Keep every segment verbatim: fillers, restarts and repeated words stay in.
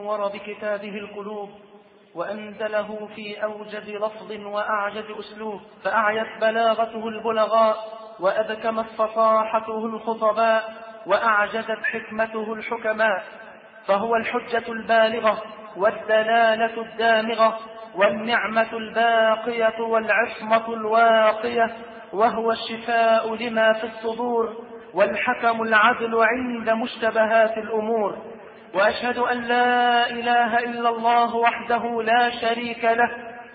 نور بكتابه القلوب وأنزله في أوجز لفظ وأعجز أسلوب، فأعيت بلاغته البلغاء وأبكمت فصاحته الخطباء وأعجزت حكمته الحكماء، فهو الحجة البالغة والدلالة الدامغة والنعمة الباقية والعصمة الواقية، وهو الشفاء لما في الصدور والحكم العدل عند مشتبهات الأمور. وأشهد أن لا إله إلا الله وحده لا شريك له،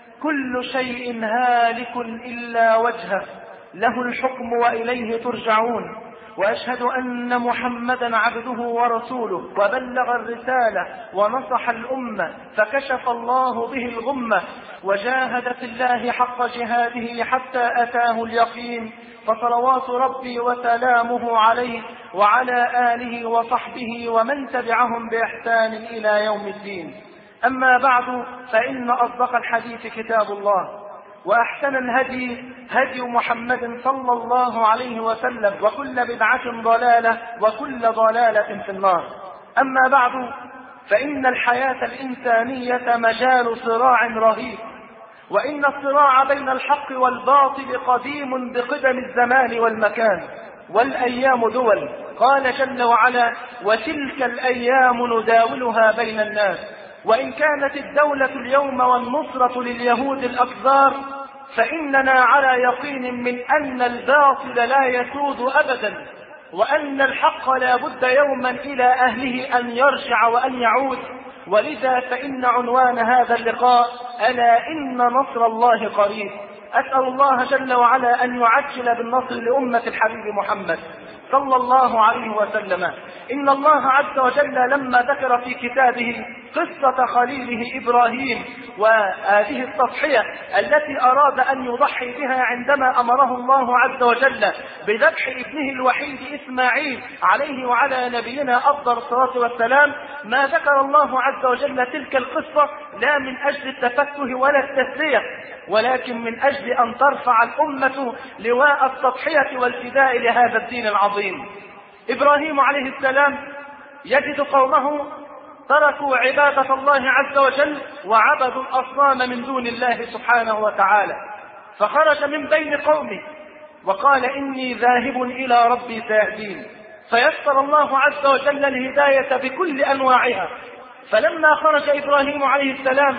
كل شيء هالك إلا وجهه، له الحكم وإليه ترجعون. وأشهد أن محمدا عبده ورسوله، وبلغ الرسالة ونصح الأمة، فكشف الله به الغمة، وجاهد في الله حق جهاده حتى أتاه اليقين، فصلوات ربي وسلامه عليه وعلى آله وصحبه ومن تبعهم بإحسان إلى يوم الدين. أما بعد، فإن أصدق الحديث كتاب الله، وأحسن الهدي هدي محمد صلى الله عليه وسلم، وكل بدعة ضلالة وكل ضلالة في النار. أما بعد، فإن الحياة الإنسانية مجال صراع رهيب، وإن الصراع بين الحق والباطل قديم بقدم الزمان والمكان، والأيام دول. قال جل وعلا: وتلك الأيام نداولها بين الناس. وإن كانت الدولة اليوم والنصرة لليهود الأكبار، فإننا على يقين من أن الباطل لا يسود أبدا، وأن الحق لا بد يوما إلى أهله أن يرجع وأن يعود. ولذا فإن عنوان هذا اللقاء: ألا إن نصر الله قريب. أسأل الله جل وعلا أن يعجل بالنصر لأمة الحبيب محمد صلى الله عليه وسلم. إن الله عز وجل لما ذكر في كتابه قصة خليله إبراهيم وهذه التضحية التي أراد أن يضحي بها عندما أمره الله عز وجل بذبح ابنه الوحيد إسماعيل عليه وعلى نبينا أفضل الصلاة والسلام، ما ذكر الله عز وجل تلك القصة لا من أجل التفكه ولا التسلية، ولكن من أجل أن ترفع الأمة لواء التضحية والفداء لهذا الدين العظيم. إبراهيم عليه السلام يجد قومه تركوا عبادة الله عز وجل وعبدوا الأصنام من دون الله سبحانه وتعالى، فخرج من بين قومه وقال: إني ذاهب إلى ربي سيهدين. فيسر الله عز وجل الهداية بكل أنواعها. فلما خرج إبراهيم عليه السلام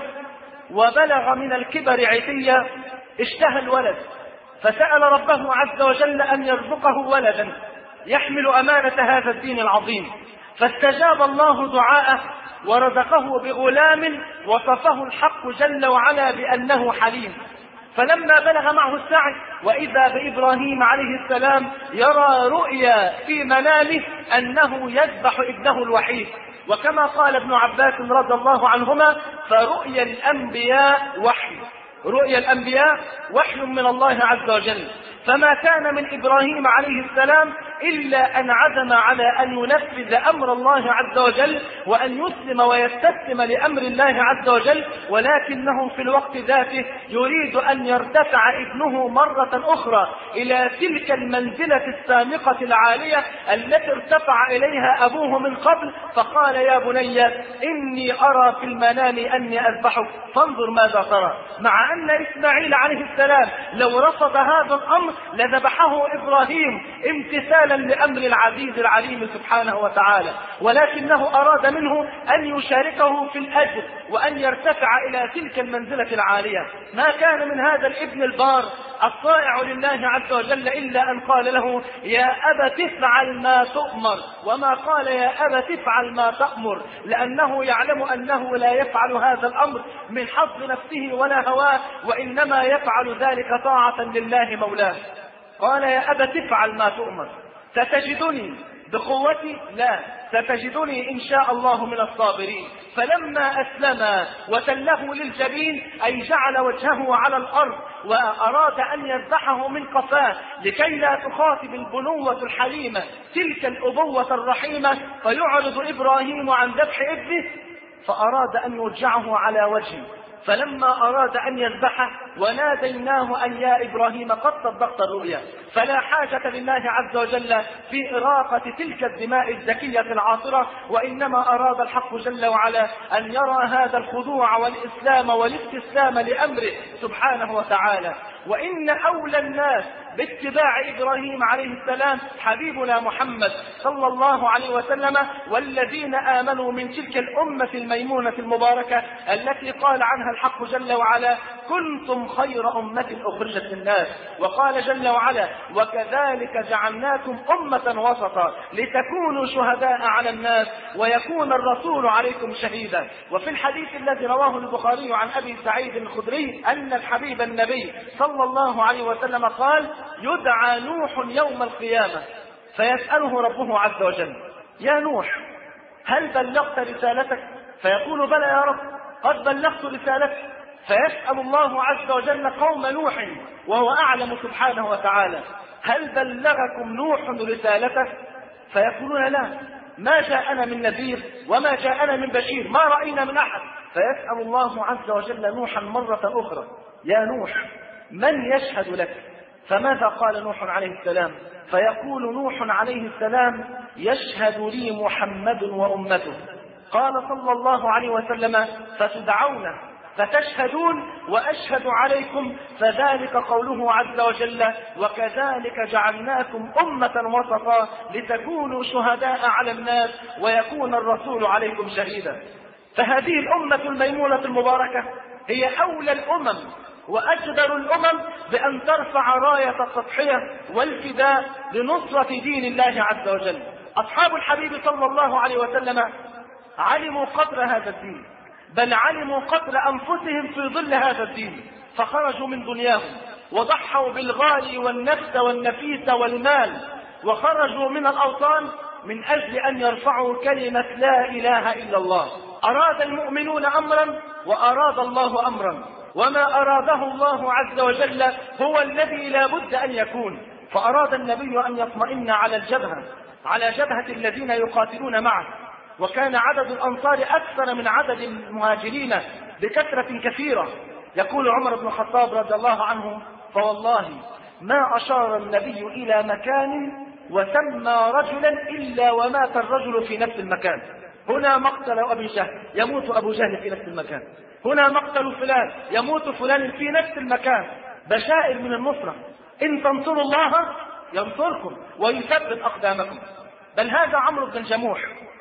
وبلغ من الكبر عتيا، اشتهى الولد، فسأل ربه عز وجل أن يرزقه ولدا يحمل أمانة هذا الدين العظيم، فاستجاب الله دعاءه ورزقه بغلام وصفه الحق جل وعلا بأنه حليم. فلما بلغ معه السعي وإذا بإبراهيم عليه السلام يرى رؤيا في منامه أنه يذبح ابنه الوحيد، وكما قال ابن عباس رضي الله عنهما: فرؤيا الأنبياء وحي، رؤيا الأنبياء وحي من الله عز وجل. فما كان من إبراهيم عليه السلام إلا أن عزم على أن ينفذ أمر الله عز وجل وأن يسلم ويستسلم لأمر الله عز وجل، ولكنه في الوقت ذاته يريد أن يرتفع ابنه مرة أخرى إلى تلك المنزلة السامقة العالية التي ارتفع إليها أبوه من قبل، فقال: يا بني إني أرى في المنام أني أذبحك فانظر ماذا ترى. مع أن إسماعيل عليه السلام لو رفض هذا الأمر لذبحه إبراهيم امتثالا لأمر العزيز العليم سبحانه وتعالى، ولكنه أراد منه أن يشاركه في الأجر وأن يرتفع إلى تلك المنزلة العالية. ما كان من هذا الابن البار الطائع لله عز وجل إلا أن قال له: يا أبت افعل ما تؤمر، وما قال يا أبت افعل ما تأمر، لأنه يعلم أنه لا يفعل هذا الأمر من حظ نفسه ولا هواه، وإنما يفعل ذلك طاعة لله مولاه. قال: يا أبت افعل ما تؤمر، ستجدني بقوتي؟ لا، ستجدني إن شاء الله من الصابرين. فلما أسلم وتله للجبين، أي جعل وجهه على الأرض وأراد أن يذبحه من قفاه لكي لا تخاطب البنوة الحليمة تلك الأبوة الرحيمة، فيعرض إبراهيم عن ذبح ابنه، فأراد أن يرجعه على وجهه، فلما أراد أن يذبحه وناديناه أن يا إبراهيم قد صدقت الرؤيا، فلا حاجة لله عز وجل في إراقة تلك الدماء الزكية العاطرة، وإنما أراد الحق جل وعلا أن يرى هذا الخضوع والإسلام والاستسلام لأمره سبحانه وتعالى. وإن أولى الناس باتباع إبراهيم عليه السلام حبيبنا محمد صلى الله عليه وسلم، والذين آمنوا من تلك الأمة الميمونة المباركة التي قال عنها الحق جل وعلا كنتم خير أمة أخرجت للناس. وقال جل وعلا وكذلك جعلناكم أمة وسطا لتكونوا شهداء على الناس ويكون الرسول عليكم شهيدا. وفي الحديث الذي رواه البخاري عن أبي سعيد الخدري أن الحبيب النبي صلى الله عليه وسلم قال يدعى نوح يوم القيامة فيسأله ربه عز وجل يا نوح هل بلغت رسالتك؟ فيقول بلى يا رب قد بلغت رسالتك. فيسأل الله عز وجل قوم نوح وهو أعلم سبحانه وتعالى هل بلغكم نوح رسالته؟ فيقولون لا، ما جاءنا من نذير وما جاءنا من بشير، ما رأينا من أحد. فيسأل الله عز وجل نوحا مرة أخرى يا نوح من يشهد لك؟ فماذا قال نوح عليه السلام؟ فيقول نوح عليه السلام يشهد لي محمد وأمته. قال صلى الله عليه وسلم فتدعون فتشهدون وأشهد عليكم، فذلك قوله عز وجل وكذلك جعلناكم أمة وسطا لتكونوا شهداء على الناس ويكون الرسول عليكم شهيدا. فهذه الأمة الميمونة المباركة هي أولى الأمم وأجدر الأمم بأن ترفع راية التضحية والفداء لنصرة دين الله عز وجل. أصحاب الحبيب صلى الله عليه وسلم علموا قدر هذا الدين، بل علموا قدر أنفسهم في ظل هذا الدين، فخرجوا من دنياهم وضحوا بالغالي والنفس والنفيس والمال، وخرجوا من الأوطان من أجل أن يرفعوا كلمة لا إله إلا الله. أراد المؤمنون أمرا وأراد الله أمرا، وما أراده الله عز وجل هو الذي لا بد أن يكون. فأراد النبي أن يطمئن على الجبهة على جبهة الذين يقاتلون معه، وكان عدد الأنصار أكثر من عدد المهاجرين بكثرة كثيرة. يقول عمر بن الخطاب رضي الله عنه فوالله ما أشار النبي إلى مكان وسمى رجلا إلا ومات الرجل في نفس المكان. هنا مقتل أبي جهل يموت أبو جهل في نفس المكان، هنا مقتل فلان يموت فلان في نفس المكان. بشائر من النصرة، إن تنصروا الله ينصركم ويثبت أقدامكم. بل هذا عمرو بن الجموح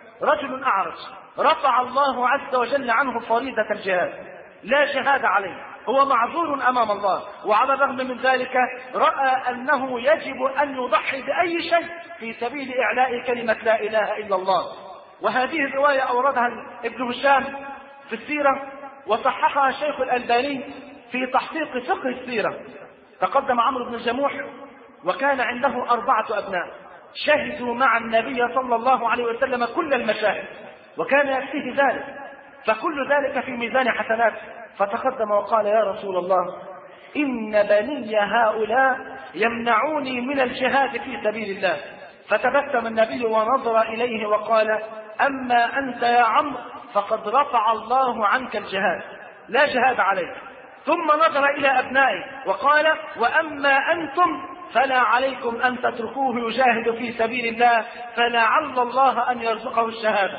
رجل أعرج رفع الله عز وجل عنه فريضة الجهاد، لا جهاد عليه، هو معذور أمام الله، وعلى الرغم من ذلك رأى أنه يجب أن يضحي بأي شيء في سبيل إعلاء كلمة لا إله إلا الله. وهذه الرواية أوردها ابن هشام في السيرة وصححها الشيخ الألباني في تحقيق فقه السيرة. تقدم عمرو بن الجموح وكان عنده أربعة أبناء شهدوا مع النبي صلى الله عليه وسلم كل المشاهد، وكان يكفيه ذلك، فكل ذلك في ميزان حسنات. فتقدم وقال يا رسول الله إن بني هؤلاء يمنعوني من الجهاد في سبيل الله. فتبسم النبي ونظر إليه وقال أما أنت يا عمرو فقد رفع الله عنك الجهاد، لا جهاد عليك. ثم نظر إلى أبنائه وقال وأما أنتم فلا عليكم أن تتركوه يجاهد في سبيل الله فلعل الله أن يرزقه الشهادة.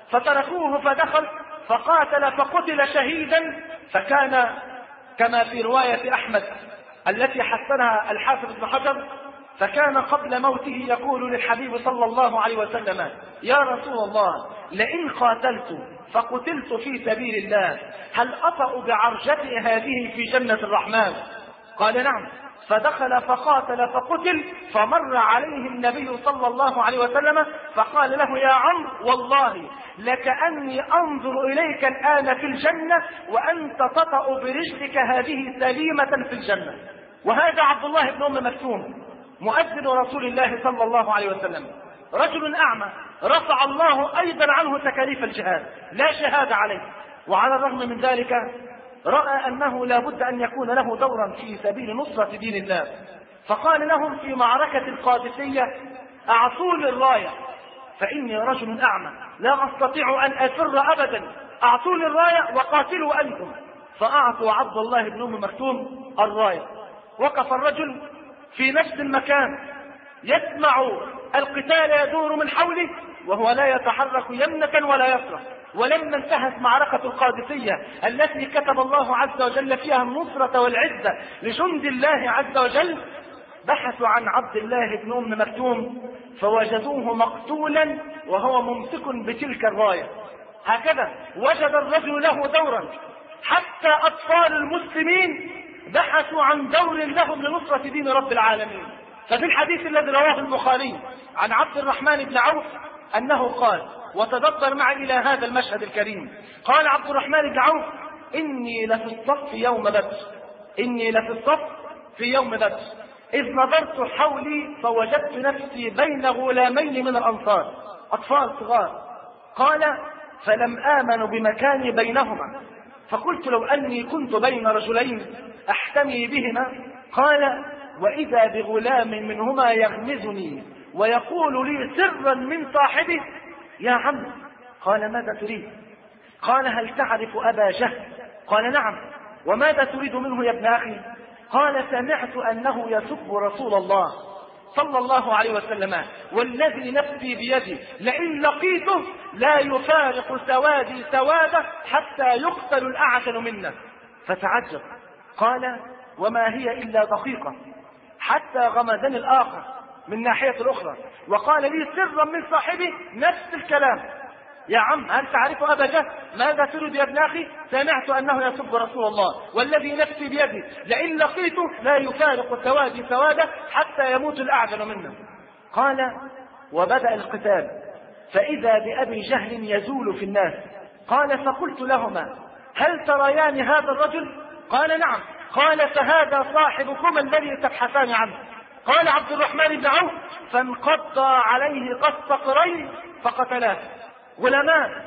فتركوه فدخل فقاتل فقتل شهيدا، فكان كما في رواية أحمد التي حسنها الحافظ ابن حجر، فكان قبل موته يقول للحبيب صلى الله عليه وسلم يا رسول الله لئن قاتلت فقتلت في سبيل الله هل أطأ بعرجتي هذه في جنة الرحمن؟ قال نعم. فدخل فقاتل فقتل، فمر عليه النبي صلى الله عليه وسلم فقال له يا عمرو والله لكأني أنظر إليك الآن في الجنة وأنت تطأ برجلك هذه سليمة في الجنة. وهذا عبد الله بن أم مكتوم مؤذن رسول الله صلى الله عليه وسلم، رجل أعمى رفع الله أيضا عنه تكاليف الجهاد، لا شهادة عليه، وعلى الرغم من ذلك رأى أنه لا بد أن يكون له دورا في سبيل نصرة دين الله. فقال لهم في معركة القادسية أعطوني الراية فإني رجل أعمى لا أستطيع أن أفر أبدا، أعطوني الراية وقاتلوا أنتم. فأعطوا عبد الله بن أم مكتوم الراية. وقف الرجل في نفس المكان يسمع القتال يدور من حوله وهو لا يتحرك يمنة ولا يسرى. ولما انتهت معركة القادسية التي كتب الله عز وجل فيها النصرة والعزة لجند الله عز وجل، بحثوا عن عبد الله بن أم مكتوم فوجدوه مقتولا وهو ممسك بتلك الراية. هكذا وجد الرجل له دورا، حتى أطفال المسلمين بحثوا عن دور لهم لنصرة دين رب العالمين. ففي الحديث الذي رواه البخاري عن عبد الرحمن بن عوف أنه قال، وتدبر معي إلى هذا المشهد الكريم، قال عبد الرحمن بن عوف: إني لفي الصف يوم بدر، إني لفي الصف في يوم بدر، إذ نظرت حولي فوجدت نفسي بين غلامين من الأنصار أطفال صغار. قال: فلم آمن بمكاني بينهما، فقلت لو أني كنت بين رجلين أحتمي بهما. قال: وإذا بغلام منهما يغمزني ويقول لي سرا من صاحبه: يا عم. قال: ماذا تريد؟ قال: هل تعرف أبا جهل؟ قال: نعم. وماذا تريد منه يا ابن أخي؟ قال: سمعت أنه يسب رسول الله صلى الله عليه وسلم، والذي نفسي بيدي لئن لقيته لا يفارق سوادي سواده حتى يقتل الأعتل منا. فتعجب. قال: وما هي إلا دقيقة حتى غمزني الآخر من ناحية الأخرى وقال لي سرا من صاحبي نفس الكلام: يا عم، هل تعرف أبا جهل؟ ماذا تريد يا ابن أخي؟ سمعت أنه يسب رسول الله والذي نفسي بيدي لئن لقيته لا يفارق سوادي سواده حتى يموت الأعجل منا. قال: وبدأ القتال فإذا بأبي جهل يزول في الناس. قال: فقلت لهما: هل تريان هذا الرجل؟ قال: نعم. قال: فهذا صاحبكم الذي تبحثان عنه. قال عبد الرحمن بن عوف: فانقضى عليه قصقرين فقتلاه. غلامان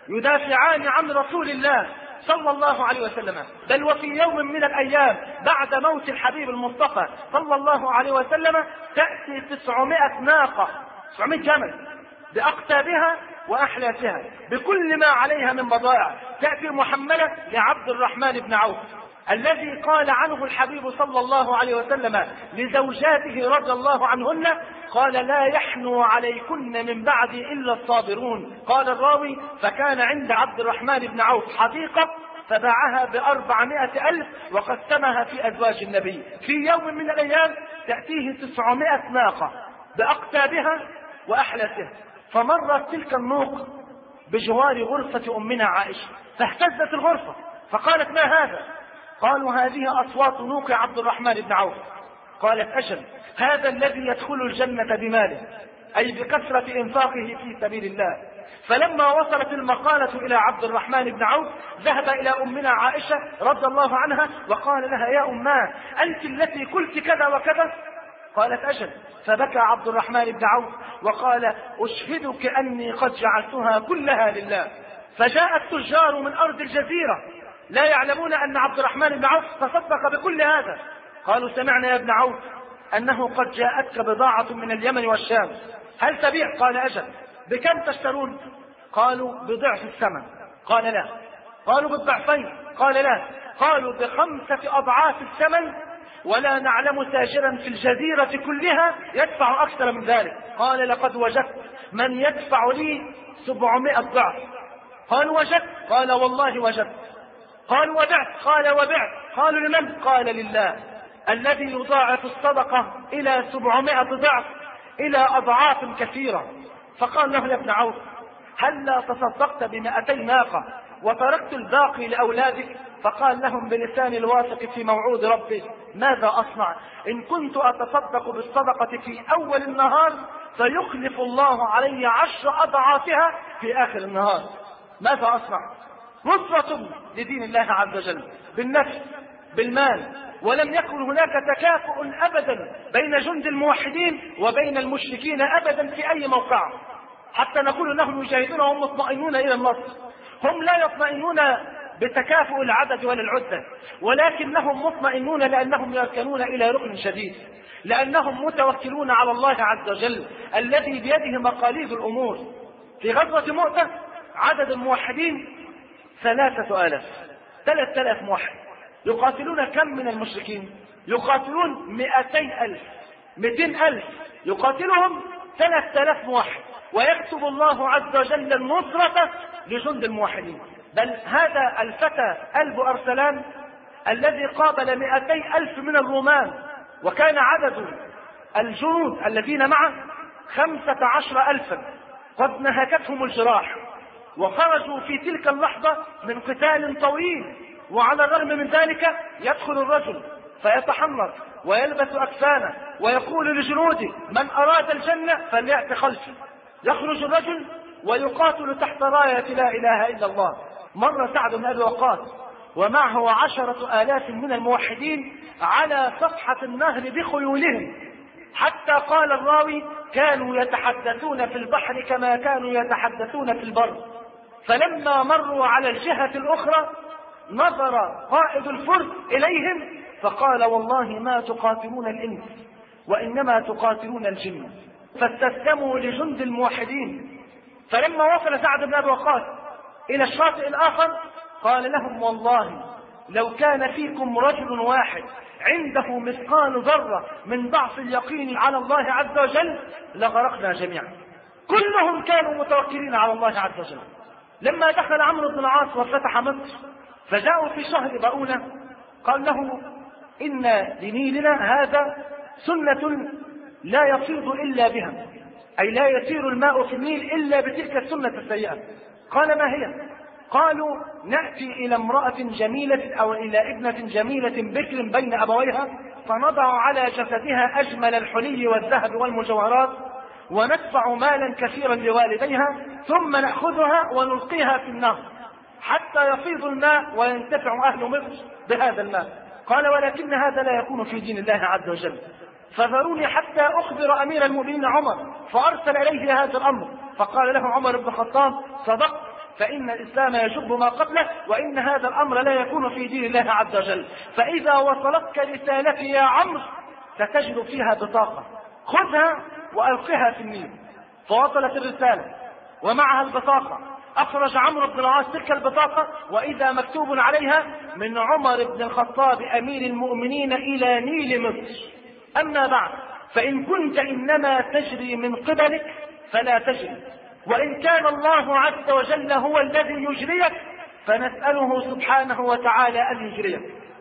يدافعان عن رسول الله صلى الله عليه وسلم، بل وفي يوم من الأيام بعد موت الحبيب المصطفى صلى الله عليه وسلم تأتي تسعمائة ناقة، تسعمائة جمل بأقتابها وأحلاسها بكل ما عليها من بضائع، تأتي محملة لعبد الرحمن بن عوف الذي قال عنه الحبيب صلى الله عليه وسلم لزوجاته رضي الله عنهن: قال: لا يحنو عليكن من بعدي إلا الصابرون. قال الراوي: فكان عند عبد الرحمن بن عوف حديقة فباعها بأربعمائة ألف وقسمها في أزواج النبي. في يوم من الأيام تأتيه تسعمائة ناقة بأقتابها وأحلاسها، فمرت تلك النوق بجوار غرفة أمنا عائشة فاهتزت الغرفة فقالت: ما هذا؟ قالوا: هذه أصوات نوق عبد الرحمن بن عوف. قالت: أجل، هذا الذي يدخل الجنة بماله، أي بكثرة إنفاقه في سبيل الله. فلما وصلت المقالة إلى عبد الرحمن بن عوف ذهب إلى أمنا عائشة رضي الله عنها وقال لها: يا أماه، أنت التي قلت كذا وكذا؟ قالت: أجل. فبكى عبد الرحمن بن عوف وقال: أشهدك أني قد جعلتها كلها لله. فجاء التجار من أرض الجزيرة لا يعلمون أن عبد الرحمن بن عوف تصدق بكل هذا. قالوا: سمعنا يا ابن عوف أنه قد جاءتك بضاعة من اليمن والشام، هل تبيع؟ قال: أجل. بكم تشترون؟ قالوا: بضعف الثمن. قال: لا. قالوا: بالضعفين؟ قال: لا. قالوا: بخمسة أضعاف الثمن، ولا نعلم تاجرا في الجزيرة كلها يدفع أكثر من ذلك. قال: لقد وجدت من يدفع لي سبعمائة ضعف. قالوا: وجدت؟ قال: والله وجدت. قالوا: وبعت؟ قال: وبعت. قالوا: لمن؟ قال: لله الذي يضاعف الصدقة إلى سبعمائة ضعف إلى أضعاف كثيرة. فقال له: يا ابن عوف، هل لا تصدقت بمئتي ناقة وتركت الباقي لأولادك؟ فقال لهم بلسان الواثق في موعود ربه: ماذا أصنع؟ إن كنت أتصدق بالصدقة في أول النهار فيخلف الله علي عشر أضعافها في آخر النهار. ماذا أصنع؟ نصرة لدين الله عز وجل بالنفس بالمال. ولم يكن هناك تكافؤ أبدا بين جند الموحدين وبين المشركين أبدا في أي موقع، حتى نقول أنهم يجاهدون وهم مطمئنون إلى النصر. هم لا يطمئنون بتكافؤ العدد ولا العدة، ولكنهم مطمئنون لأنهم يركنون إلى ركن شديد، لأنهم متوكلون على الله عز وجل الذي بيده مقاليد الأمور. في غزوة مؤتة عدد الموحدين ثلاثة آلاف، ثلاثة آلاف موحد يقاتلون كم من المشركين؟ يقاتلون مئتين ألف، مئتين ألف يقاتلهم ثلاثة آلاف موحد، ويكتب الله عز وجل النصرة لجند الموحدين. بل هذا الفتى ألب أرسلان الذي قابل مئتي ألف من الرومان، وكان عدد الجنود الذين معه خمسة عشر ألفا، قد نهكتهم الجراح وخرجوا في تلك اللحظة من قتال طويل، وعلى الرغم من ذلك يدخل الرجل فيتحنط ويلبس أكفانه ويقول لجنوده: من أراد الجنة فليأت خلفي. يخرج الرجل ويقاتل تحت راية لا إله إلا الله. مر سعد بن أبي وقاص ومعه عشرة آلاف من الموحدين على صفحة النهر بخيولهم، حتى قال الراوي: كانوا يتحدثون في البحر كما كانوا يتحدثون في البر. فلما مروا على الجهة الأخرى نظر قائد الفرس إليهم فقال: والله ما تقاتلون الإنس وإنما تقاتلون الجن. فاستسلموا لجند الموحدين. فلما وصل سعد بن أبي وقاص إلى الشاطئ الآخر قال لهم: والله لو كان فيكم رجل واحد عنده مثقال ذرة من ضعف اليقين على الله عز وجل لغرقنا جميعا. كلهم كانوا متوكلين على الله عز وجل. لما دخل عمرو بن العاص وفتح مصر فجاءوا في شهر بؤونة قال له: إن لنيلنا هذا سنة لا يفيض إلا بها، أي لا يسير الماء في النيل إلا بتلك السنة السيئة. قال: ما هي؟ قالوا: نأتي إلى امرأة جميلة أو إلى ابنة جميلة بكر بين أبويها فنضع على جسدها أجمل الحلي والذهب والمجوهرات وندفع مالا كثيرا لوالديها ثم نأخذها ونلقيها في النهر حتى يفيض الماء وينتفع أهل مصر بهذا الماء. قال: ولكن هذا لا يكون في دين الله عز وجل، فذروني حتى أخبر أمير المؤمنين عمر. فأرسل إليه هذا الأمر فقال له عمر بن الخطاب: صدقت، فإن الإسلام يجب ما قبله، وإن هذا الأمر لا يكون في دين الله عز وجل. فإذا وصلتك رسالتي يا عمرو ستجد فيها بطاقة، خذها وألقها في النيل. فوصلت الرسالة ومعها البطاقة. أخرج عمرو بن العاص تلك البطاقة وإذا مكتوب عليها: من عمر بن الخطاب أمير المؤمنين إلى نيل مصر. أما بعد، فإن كنت إنما تجري من قبلك فلا تجري، وإن كان الله عز وجل هو الذي يجريك فنسأله سبحانه وتعالى أن يجريك.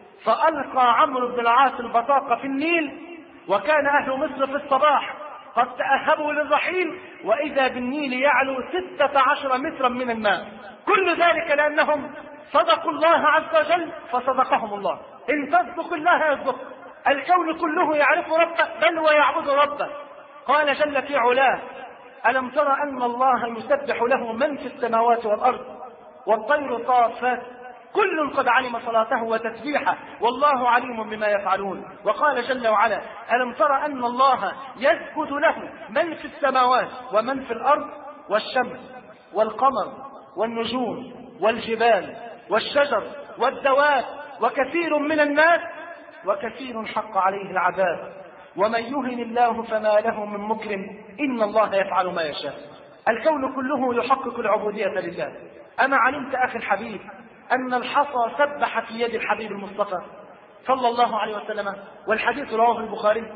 فألقى عمرو بن العاص البطاقة في النيل، وكان أهل مصر في الصباح قد تأهبوا للرحيل وإذا بالنيل يعلو ستة عشر مترا من الماء. كل ذلك لأنهم صدقوا الله عز وجل فصدقهم الله. إن تصدق الله يصدق. الكون كله يعرف ربه بل ويعبد ربه. قال جل في علاه: ألم ترى أن الله يسبح له من في السماوات والأرض والطير صافات كل قد علم صلاته وتسبيحه والله عليم بما يفعلون. وقال جل وعلا: ألم ترى أن الله يسجد له من في السماوات ومن في الأرض والشمس والقمر والنجوم والجبال والشجر والدواب وكثير من الناس وكثير حق عليه العذاب ومن يهن الله فما له من مكرم إن الله يفعل ما يشاء. الكون كله يحقق العبودية لله. أما علمت أخي الحبيب أن الحصى سبح في يد الحبيب المصطفى صلى الله عليه وسلم، والحديث رواه البخاري،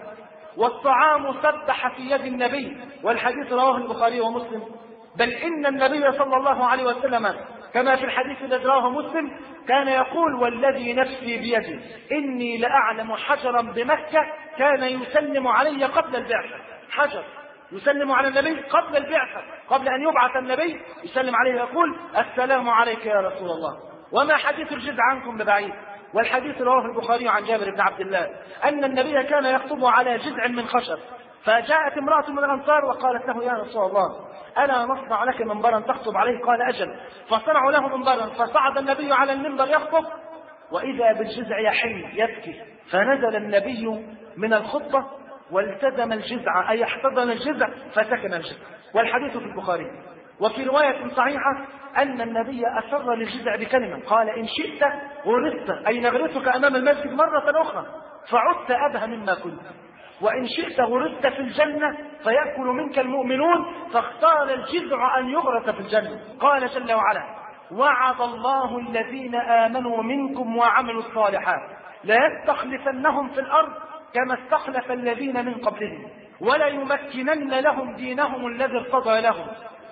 والطعام سبح في يد النبي، والحديث رواه البخاري ومسلم. بل إن النبي صلى الله عليه وسلم كما في الحديث الذي رواه مسلم كان يقول: والذي نفسي بيده إني لأعلم حجرا بمكة كان يسلم علي قبل البعثة. حجر يسلم على النبي قبل البعثة، قبل أن يبعث النبي يسلم عليه يقول: السلام عليك يا رسول الله. وما حديث الجزع عنكم ببعيد. والحديث رواه البخاري عن جابر بن عبد الله أن النبي كان يخطب على جذع من خشب، فجاءت امرأة من الأنصار وقالت له: يا رسول الله ألا نصنع لك منبرا تخطب عليه؟ قال: أجل. فصنعوا له منبرا، فصعد النبي على المنبر يخطب وإذا بالجذع يحن يبكي، فنزل النبي من الخطبة والتزم الجذع أي احتضن الجذع فسكن الجذع. والحديث في البخاري. وفي رواية صحيحة أن النبي أسر للجذع بكلمة قال: إن شئت غرست أي نغرسك أمام المسجد مرة أخرى فعدت أبهى مما كنت، وإن شئت غرست في الجنة فيأكل منك المؤمنون، فاختار الجذع أن يغرس في الجنة. قال جل وعلا: وعد الله الذين آمنوا منكم وعملوا الصالحات ليستخلفنهم في الأرض كما استخلف الذين من قبلهم وليمكنن لهم دينهم الذي ارتضى لهم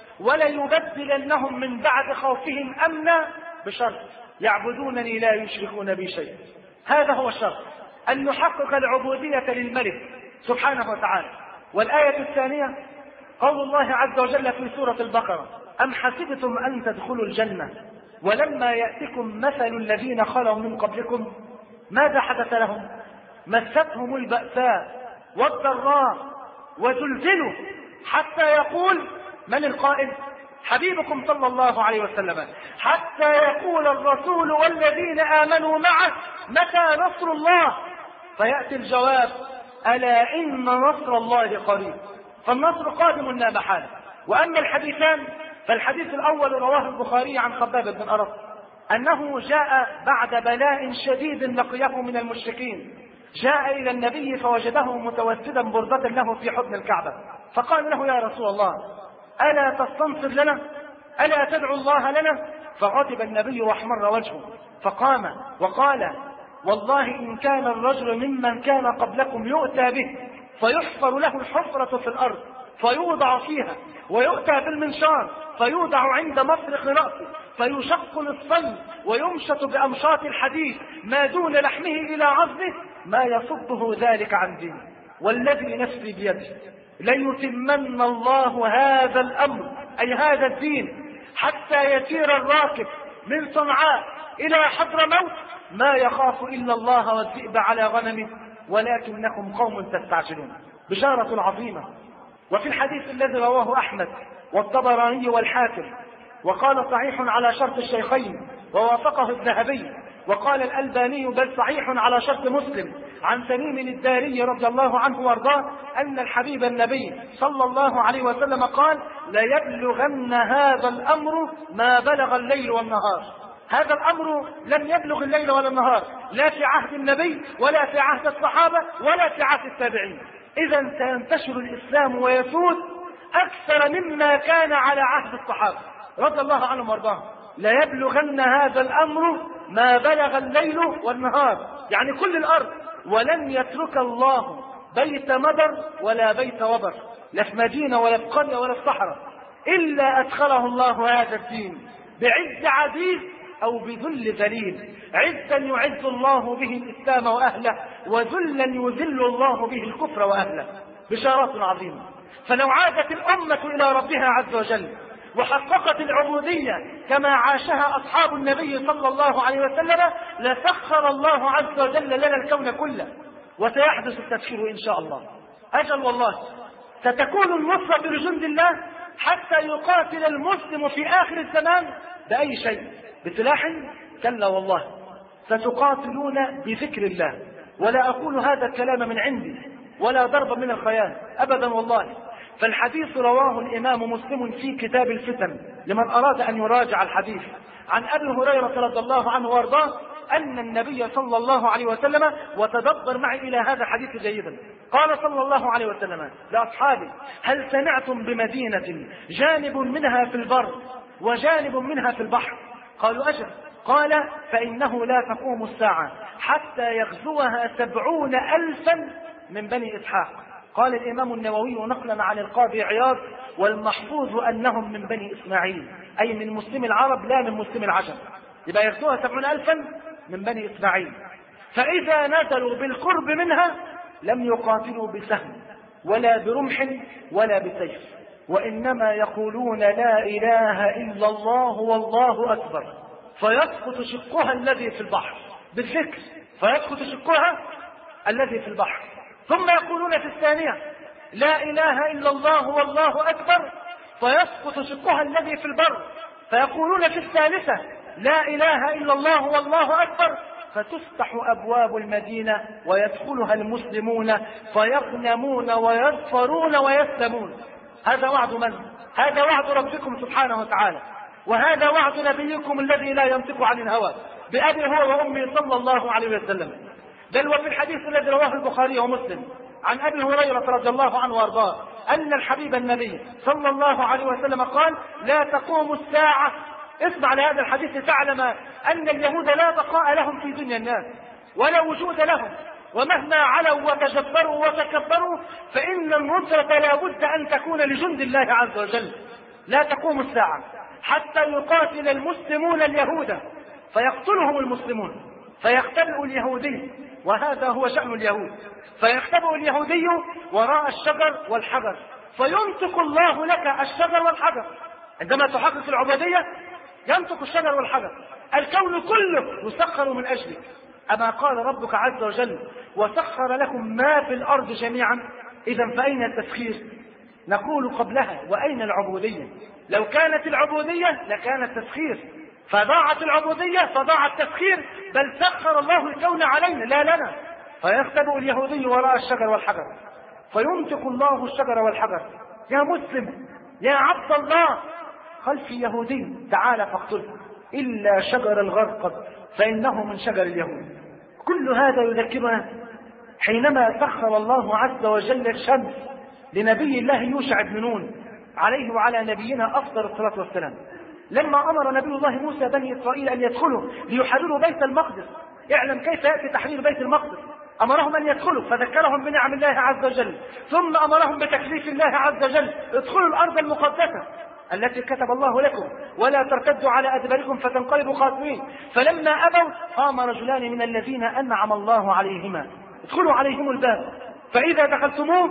وليبدلنهم من بعد خوفهم أمنا بشرط يعبدونني لا يشركون بي شيئا. هذا هو الشرط، أن نحقق العبودية للملك سبحانه وتعالى. والآية الثانية قول الله عز وجل في سورة البقرة: أم حسبتم أن تدخلوا الجنة ولما يأتكم مثل الذين خلوا من قبلكم ماذا حدث لهم؟ مستهم البأساء والضراء وزلزلوا حتى يقول من القائل؟ حبيبكم صلى الله عليه وسلم، حتى يقول الرسول والذين آمنوا معه متى نصر الله؟ فيأتي الجواب: ألا إن نصر الله قريب. فالنصر قادم لا محالة. وأما الحديثان فالحديث الأول رواه البخاري عن خباب بن أرط أنه جاء بعد بلاء شديد لقيه من المشركين، جاء إلى النبي فوجده متوسدا بردة له في حضن الكعبة، فقال له: يا رسول الله ألا تستنصر لنا؟ ألا تدعو الله لنا؟ فغضب النبي واحمر وجهه فقام وقال: والله إن كان الرجل ممن كان قبلكم يؤتى به فيحفر له الحفرة في الأرض فيوضع فيها، ويؤتى بالمنشار فيوضع عند مفرق رأسه فيشق نصفين ويمشط بأمشاط الحديد ما دون لحمه إلى عظمه، ما يصده ذلك عن دينه. والذي نفسي بيده ليتمن الله هذا الأمر أي هذا الدين حتى يسير الراكب من صنعاء إلى حضرموت ما يخاف إلا الله والذئب على غنمه ولكنكم قوم تستعجلون. بشارة عظيمة. وفي الحديث الذي رواه أحمد والطبراني والحاكم وقال صحيح على شرط الشيخين ووافقه الذهبي وقال الألباني بل صحيح على شرط مسلم عن تميم الداري رضي الله عنه وارضاه أن الحبيب النبي صلى الله عليه وسلم قال: ليبلغن هذا الأمر ما بلغ الليل والنهار. هذا الأمر لم يبلغ الليل ولا النهار، لا في عهد النبي ولا في عهد الصحابة ولا في عهد التابعين. إذا سينتشر الإسلام ويسود أكثر مما كان على عهد الصحابة رضي الله عنهم وارضاهم. ليبلغن هذا الأمر ما بلغ الليل والنهار، يعني كل الأرض. ولن يترك الله بيت مدر ولا بيت وبر، لا في مدينة ولا في قرية ولا في صحراء، إلا أدخله الله هذا الدين بعز عزيز أو بذل ذليل. عزا يعز الله به الإسلام وأهله، وذلا يذل الله به الكفر وأهله. بشارات عظيمة. فلو عادت الأمة إلى ربها عز وجل وحققت العبودية كما عاشها أصحاب النبي صلى الله عليه وسلم لسخر الله عز وجل لنا الكون كله، وسيحدث التسخير إن شاء الله. أجل والله ستكون النصرة لجند الله حتى يقاتل المسلم في آخر الزمان بأي شيء؟ بسلاح؟ كلا والله، ستقاتلون بذكر الله. ولا أقول هذا الكلام من عندي ولا ضرب من الخيال أبدا والله. فالحديث رواه الإمام مسلم في كتاب الفتن لمن أراد أن يراجع الحديث عن أبي هريرة رضي الله عنه وارضاه أن النبي صلى الله عليه وسلم، وتدبر معي إلى هذا الحديث جيدا، قال صلى الله عليه وسلم لأصحابه: هل سمعتم بمدينة جانب منها في البر وجانب منها في البحر؟ قالوا: أجل. قال: فإنه لا تقوم الساعة حتى يغزوها سبعون ألفا من بني إسحاق. قال الإمام النووي نقلا عن القاضي عياض: والمحفوظ أنهم من بني إسماعيل، أي من مسلم العرب لا من مسلم العجم. يبقى يغزوها سبعون ألفا من بني إسماعيل. فإذا نزلوا بالقرب منها لم يقاتلوا بسهم ولا برمح ولا بسيف، وإنما يقولون: لا إله إلا الله والله أكبر، فيسقط شقها الذي في البحر بالذكر، فيسقط شقها الذي في البحر. ثم يقولون في الثانية: لا إله إلا الله والله أكبر، فيسقط شقها الذي في البر. فيقولون في الثالثة: لا إله إلا الله والله أكبر، فتفتح أبواب المدينة ويدخلها المسلمون فيغنمون ويظفرون ويسلمون. هذا وعد من؟ هذا وعد ربكم سبحانه وتعالى، وهذا وعد نبيكم الذي لا ينطق عن الهوى بأبي هو وأمي صلى الله عليه وسلم. بل وفي الحديث الذي رواه البخاري ومسلم عن أبي هريرة رضي الله عنه وارضاه أن الحبيب النبي صلى الله عليه وسلم قال: لا تقوم الساعة اسمع لهذا الحديث لتعلم أن اليهود لا بقاء لهم في دنيا الناس ولا وجود لهم، ومهما علوا وتجبروا وتكبروا فإن النصرة لا بد أن تكون لجند الله عز وجل. لا تقوم الساعة حتى يقاتل المسلمون اليهود فيقتلهم المسلمون، فيختبئ اليهودي، وهذا هو شأن اليهود، فيختبئ اليهودي وراء الشجر والحجر، فينطق الله لك الشجر والحجر. عندما تحقق العبودية ينطق الشجر والحجر، الكون كله يسخر من أجلك. أما قال ربك عز وجل وسخر لكم ما في الأرض جميعا؟ إذا فأين التسخير؟ نقول قبلها وأين العبودية؟ لو كانت العبودية لكان التسخير، فضاعت العبودية فضاع التسخير، بل سخر الله الكون علينا لا لنا. فيختبئ اليهودي وراء الشجر والحجر، فينطق الله الشجر والحجر: يا مسلم يا عبد الله، خلفي يهودي تعال فاقتله إلا شجر الغرقد فإنه من شجر اليهود. كل هذا يذكرنا حينما سخر الله عز وجل الشمس لنبي الله يوشع بن نون عليه وعلى نبينا أفضل الصلاة والسلام، لما أمر نبي الله موسى بني إسرائيل أن يدخلوا ليحرروا بيت المقدس. اعلم كيف يأتي تحرير بيت المقدس. أمرهم أن يدخلوا فذكرهم بنعم الله عز وجل، ثم أمرهم بتكليف الله عز وجل: ادخلوا الأرض المقدسة التي كتب الله لكم ولا ترتدوا على أدباركم فتنقلبوا خاسرين. فلما أبوا قام رجلان من الذين أنعم الله عليهما: ادخلوا عليهم الباب فإذا دخلتموه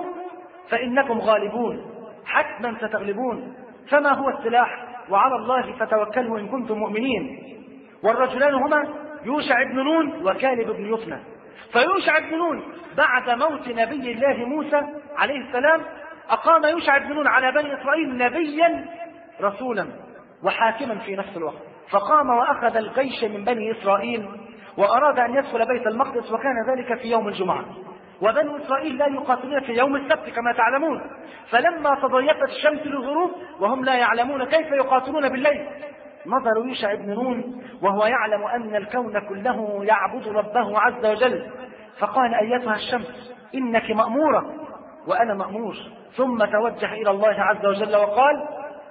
فإنكم غالبون، حتما ستغلبون، فما هو السلاح؟ وعلى الله فتوكلوا إن كنتم مؤمنين. والرجلان هما يوشع بن نون وكالب بن يفنى. فيوشع بن نون بعد موت نبي الله موسى عليه السلام أقام يوشع بن نون على بني إسرائيل نبيا رسولا وحاكما في نفس الوقت، فقام وأخذ الجيش من بني إسرائيل وأراد أن يدخل بيت المقدس، وكان ذلك في يوم الجمعة، وبني إسرائيل لا يقاتلون في يوم السبت كما تعلمون. فلما تضيفت الشمس للغروب وهم لا يعلمون كيف يقاتلون بالليل، نظر يوشع بن نون وهو يعلم أن الكون كله يعبد ربه عز وجل، فقال: أيتها الشمس إنك مأمورة وأنا مأمور. ثم توجه إلى الله عز وجل وقال: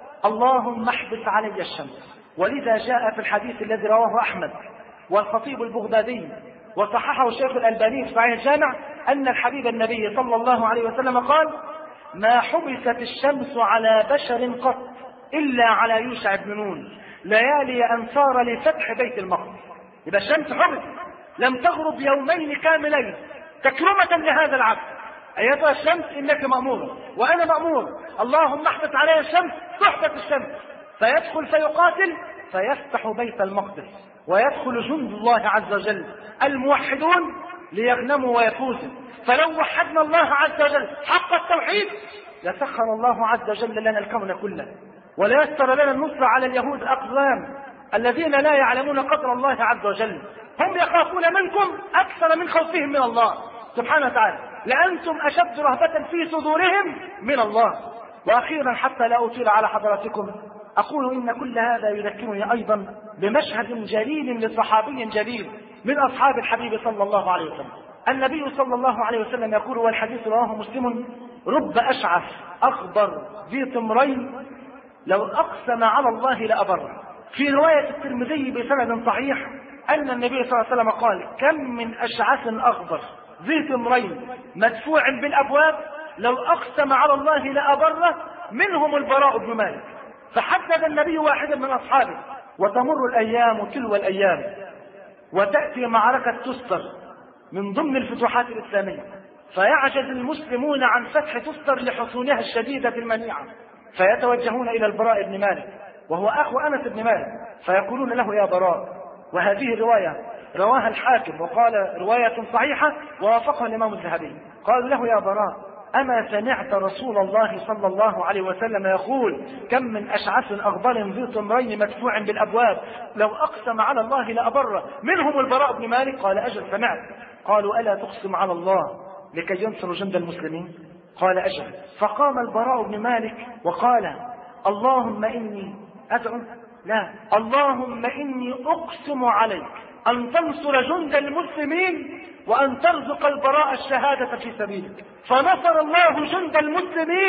اللهم احبس علي الشمس. ولذا جاء في الحديث الذي رواه أحمد والخطيب البغدادي وصححه الشيخ الألباني في صحيح الجامع أن الحبيب النبي صلى الله عليه وسلم قال: ما حبست الشمس على بشر قط إلا على يوشع بن نون ليالي أنصار لفتح بيت المقدس. يبقى الشمس حبست لم تغرب يومين كاملين تكرمة لهذا العبد. أيتها الشمس إنك مأمورة وأنا مأمور، اللهم احبس علي الشمس، تحبس الشمس، فيدخل فيقاتل فيفتح بيت المقدس ويدخل جند الله عز وجل الموحدون ليغنموا ويفوزوا. فلو وحدنا الله عز وجل حق التوحيد لسخر الله عز وجل لنا الكون كله، ولا يسر لنا النصر على اليهود الأقزام الذين لا يعلمون قدر الله عز وجل. هم يخافون منكم أكثر من خوفهم من الله سبحانه وتعالى، لأنتم أشد رهبة في صدورهم من الله. وأخيرا حتى لا أطيل على حضراتكم أقول إن كل هذا يذكرني أيضا بمشهد جليل لصحابي جليل من أصحاب الحبيب صلى الله عليه وسلم. النبي صلى الله عليه وسلم يقول، والحديث رواه مسلم: رب أشعث أخضر ذي طمرين لو أقسم على الله لأبر. في رواية الترمذي بسند صحيح أن النبي صلى الله عليه وسلم قال: كم من أشعث أخضر ذي طمرين مدفوع بالأبواب لو أقسم على الله لأبره، منهم البراء بن مالك. فحدد النبي واحدا من أصحابه. وتمر الأيام تلو الأيام وتأتي معركة تستر من ضمن الفتوحات الإسلامية، فيعجز المسلمون عن فتح تستر لحصونها الشديدة المنيعة، فيتوجهون إلى البراء بن مالك وهو أخو أنس بن مالك، فيقولون له: يا براء. وهذه الرواية رواها الحاكم وقال رواية صحيحة ووافقها الإمام الذهبي. قالوا له: يا براء، أما سمعت رسول الله صلى الله عليه وسلم يقول: كم من أشعث أخضر ذي طمرين مدفوع بالأبواب لو أقسم على الله لأبره، منهم البراء بن مالك؟ قال: أجل سمعت. قالوا: ألا تقسم على الله لكي ينصر جند المسلمين؟ قال: أجل. فقام البراء بن مالك وقال: اللهم إني أدعو لا اللهم إني أقسم عليك أن تنصر جند المسلمين وأن ترزق البراء الشهادة في سبيلك. فنصر الله جند المسلمين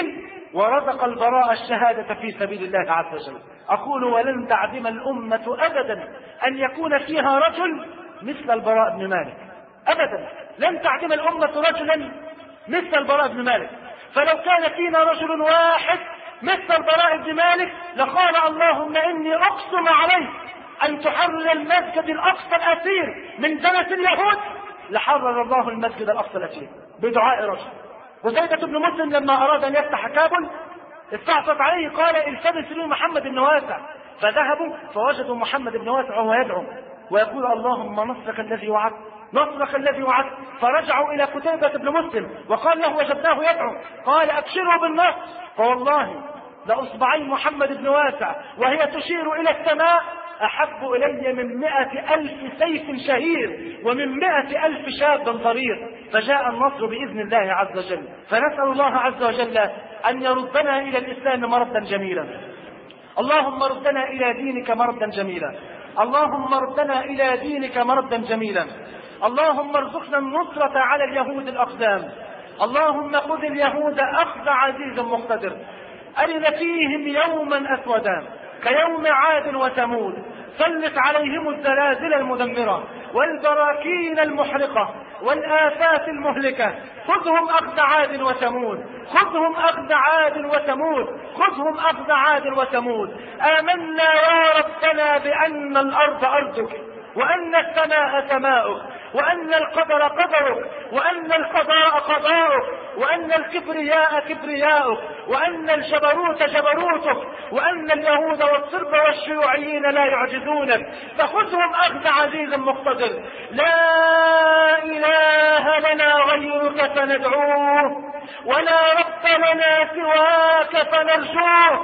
ورزق البراء الشهادة في سبيل الله عز وجل. أقول ولن تعدم الأمة أبدا أن يكون فيها رجل مثل البراء بن مالك، أبدا لن تعدم الأمة رجلا مثل البراء بن مالك. فلو كان فينا رجل واحد مثل البراء بن مالك لقال اللهم إني أقسم عليك أن تحرر المسجد الأقصى الأثير من دنس اليهود، لحرر الله المسجد الأقصى الأثير بدعاء رجل. وزيدة بن مسلم لما أراد أن يفتح كابل استعصت عليه قال التمس لي محمد بن واسع، فذهبوا فوجدوا محمد بن واسع وهو يدعو ويقول اللهم نصرك الذي وعدت نصرك الذي وعدت. فرجعوا إلى قتيبة بن مسلم وقال له وجدناه يدعو، قال أبشروا بالنصر، فوالله لأصبعي محمد بن واسع وهي تشير إلى السماء أحب إلي من مئة ألف سيف شهير ومن مئة ألف شاب ضرير. فجاء النصر بإذن الله عز وجل. فنسأل الله عز وجل أن يردنا إلى الإسلام مردا جميلا. اللهم ردنا إلى دينك مردا جميلا. اللهم ردنا إلى دينك مردا جميلا. اللهم ارزقنا النصرة على اليهود الأقدام. اللهم خذ اليهود أخذ عزيز مقتدر. أرنا فيهم يوما أسودا كيوم عاد وثمود، سلط عليهم الزلازل المدمرة والبراكين المحرقة والآفات المهلكة. خذهم أخذ عاد وثمود، خذهم أخذ عاد وثمود، خذهم أخذ عاد وثمود. آمنا يا ربنا بأن الأرض أرضك وأن السماء سماؤك وأن القدر قدرك وأن القضاء قضاؤك وأن الكبرياء كبرياؤك وأن الجبروت جبروتك وأن اليهود والصرب والشيوعيين لا يعجزونك. فخذهم أخذ عزيز مقتدر. لا إله لنا غيرك فندعوه ولا رب لنا سواك فنرجوه.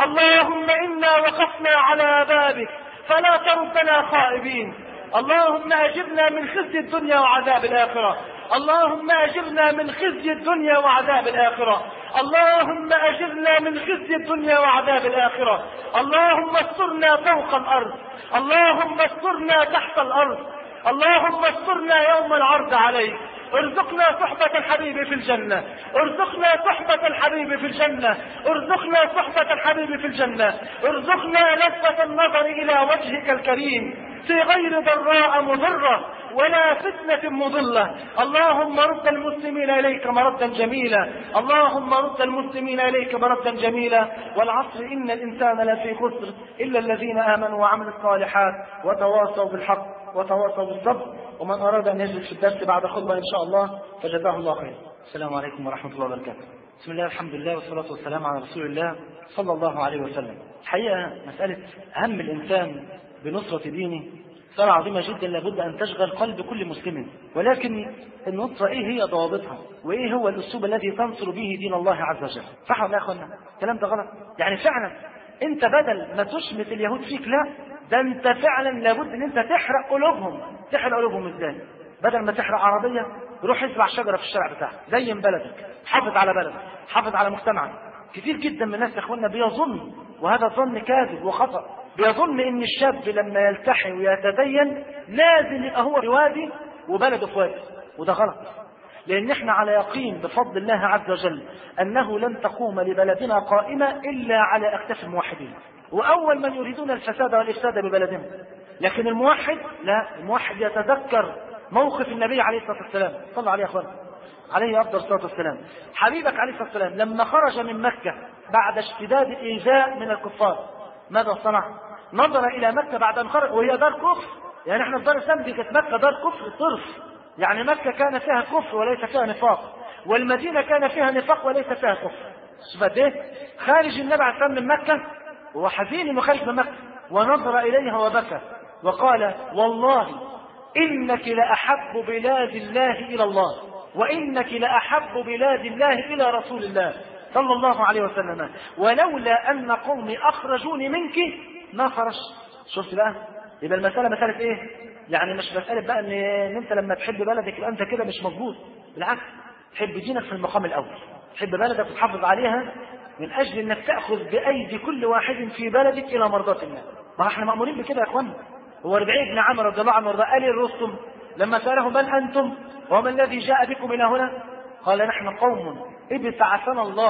اللهم إنا وقفنا على بابك فلا تردنا خائبين. اللهم أجرنا من خزي الدنيا وعذاب الآخرة. اللهم أجرنا من خزي الدنيا وعذاب الآخرة. اللهم أجرنا من خزي الدنيا وعذاب الآخرة. اللهم استرنا فوق الأرض. اللهم استرنا تحت الأرض. اللهم استرنا يوم العرض عليك. ارزقنا صحبة الحبيب في الجنة. ارزقنا صحبة الحبيب في الجنة. ارزقنا صحبة الحبيب في الجنة. ارزقنا لذة النظر إلى وجهك الكريم في غير ضراء مضرة ولا فتنة مضلة. اللهم رد المسلمين إليك مردا جميلا. اللهم رد المسلمين إليك مردا جميلا. والعصر إن الإنسان لفي خسر إلا الذين آمنوا وعملوا الصالحات وتواصوا بالحق وتواصوا بالصبر. ومن أراد أن يجلس في الدرس بعد خطبة إن شاء الله فجزاه الله خير. السلام عليكم ورحمة الله وبركاته. بسم الله الحمد لله والصلاة والسلام على رسول الله صلى الله عليه وسلم. الحقيقة مسألة هم الإنسان بنصرة دينه صار عظيمة جدا لابد أن تشغل قلب كل مسلم. ولكن النصرة إيه هي ضوابطها وإيه هو الأسلوب الذي تنصر به دين الله عز وجل؟ صح ولا يا أخوانا؟ الكلام ده غلط. يعني فعلا أنت بدل ما تشمت اليهود فيك، لا ده أنت فعلا لابد أن أنت تحرق قلوبهم. تحرق قلوبهم إزاي؟ بدل ما تحرق عربية روح ازرع شجرة في الشارع بتاعك، زين بلدك، حافظ على بلدك، حافظ على مجتمعك. كثير جدا من الناس يا اخوانا بيظن، وهذا ظن كاذب وخطأ، بيظن ان الشاب لما يلتحي ويتدين لازم يبقى هو في وادي وبلده في وادي، وده غلط. لان احنا على يقين بفضل الله عز وجل انه لن تقوم لبلدنا قائمة الا على اكتاف الموحدين، واول من يريدون الفساد والافساد ببلدهم. لكن الموحد لا، الموحد يتذكر موقف النبي عليه الصلاة والسلام، صلى عليه اخوانا عليه افضل الصلاة والسلام. حبيبك عليه الصلاة والسلام لما خرج من مكة بعد اشتداد الايذاء من الكفار ماذا صنع؟ نظر الى مكة بعد ان خرج وهي دار كفر. يعني احنا في دار الاسلام دي كانت مكة دار كفر صرف، يعني مكة كان فيها كفر وليس فيها نفاق، والمدينة كان فيها نفاق وليس فيها كفر. شوف ايه؟ خارج النبي عليه الصلاة والسلام من مكة وهو حزين انه خارج من مكة، ونظر اليها وبكى وقال والله إنك لأحب بلاد الله إلى الله، وإنك لأحب بلاد الله إلى رسول الله صلى الله عليه وسلم، ولولا أن قومي أخرجوني منك ما خرجت. شفت بقى؟ يبقى المسألة مسألة إيه؟ يعني مش مسألة بقى إن أنت لما تحب بلدك يبقى أنت كده مش مظبوط، بالعكس تحب دينك في المقام الأول، تحب بلدك وتحافظ عليها من أجل أنك تأخذ بأيدي كل واحد في بلدك إلى مرضاة الله. ما احنا مأمورين بكده يا أخوانا. هو ربيع بن عمرو رضي الله عنه قال للرسل لما سأله من أنتم وما الذي جاء بكم إلى هنا؟ قال نحن قوم ابتعثنا الله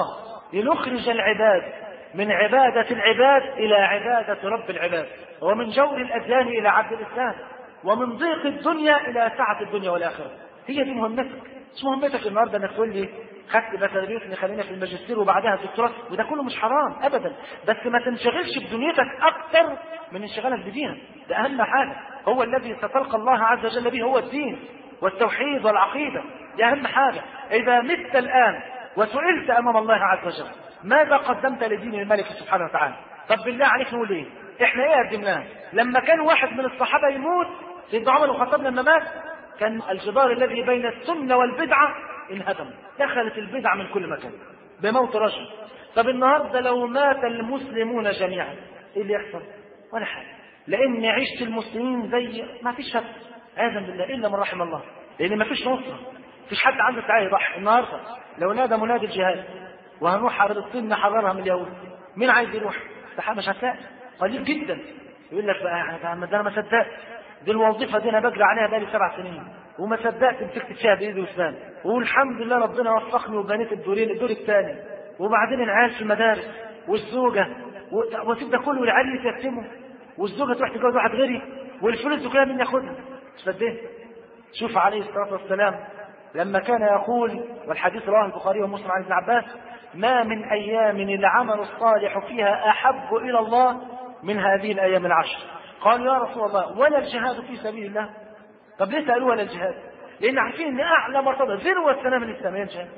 لنخرج العباد من عبادة العباد إلى عبادة رب العباد، ومن جور الأديان إلى عبد الإسلام، ومن ضيق الدنيا إلى سعة الدنيا والآخرة. هي دي مهمتك. مش مهمتك النهارده انك تقول لي خدت بكالوريوس خلينا في الماجستير وبعدها دكتوراه، وده كله مش حرام ابدا، بس ما تنشغلش بدنيتك اكتر من انشغالك بدينك. ده اهم حاجه، هو الذي ستلقى الله عز وجل به هو الدين والتوحيد والعقيده، دي اهم حاجه. اذا مت الان وسئلت امام الله عز وجل ماذا قدمت لدين الملك سبحانه وتعالى، طب بالله عليك نقول ايه؟ احنا ايه قدمناه؟ لما كان واحد من الصحابه يموت، سيدنا عمر بن الخطاب لما مات كان الجدار الذي بين السنه والبدعه انهدم، دخلت البدعه من كل مكان بموت رجل. طب النهارده لو مات المسلمون جميعا ايه اللي يحصل؟ ولا حاجه، لان عيشه المسلمين زي ما فيش شك عياذا بالله الا من رحم الله، لان ما فيش نصره، فيش حد عنده سعي يضحي. النهارده لو نادى منادي الجهاد وهنروح على فلسطين نحررها من اليهود، مين عايز يروح؟ مش هتلاقي، قليل جدا. يقول لك بقى ده انا ما صدقت، دي الوظيفه دي انا بجري عليها بقالي سبع سنين وما صدقت مسكت فيها بايدي واسناني، والحمد لله ربنا وفقني وبنيت الدورين الدور الثاني، وبعدين العيال في المدارس والزوجه واسيب ده كله والعيال يتيتموا والزوجه تروح تتجوز واحد غيري والفلوس دي كلها مين ياخدها؟ مش صدقت. شوف عليه الصلاه والسلام لما كان يقول، والحديث رواه البخاري ومسلم عن ابن عباس: ما من ايام العمل الصالح فيها احب الى الله من هذه الايام العشر. قال يا رسول الله ولا الجهاد في سبيل الله؟ طب ليه سالوا ولا الجهاد؟ لان عارفين ان اعلى مرتبه ذروه سنام الاسلام هي الجهاد.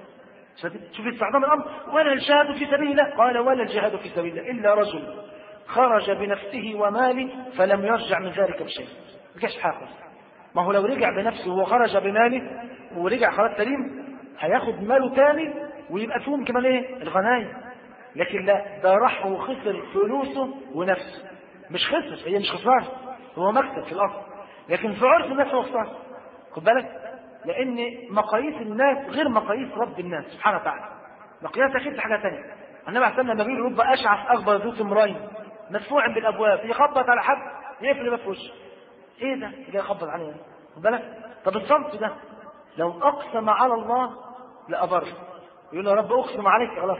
شوف استعظام الامر، ولا الجهاد في سبيل الله؟ قال ولا الجهاد في سبيل الله الا رجل خرج بنفسه وماله فلم يرجع من ذلك بشيء. ما جاش حافظ. ما هو لو رجع بنفسه وخرج بماله ورجع خلاص سليم هياخد ماله تاني ويبقى فيهم كمان ايه؟ الغنايم. لكن لا، ده راح وخسر فلوسه ونفسه. مش خسر، هي مش خسارة، هو مكسب في الأصل، لكن في عرف الناس هو خسارة. خد بالك، لأن مقاييس الناس غير مقاييس رب الناس سبحانه وتعالى. مقياس أكيد حاجة ثانية. النبي عليه الصلاة والسلام رب أشعث أغبر ذو امرين مدفوع بالأبواب، يخبط على حد يقفل باب في وشه. إيه ده؟ جاي يخبط عليه. خد بالك؟ طب الصمت ده لو أقسم على الله لأبر، يقول يا رب أقسم عليك، خلاص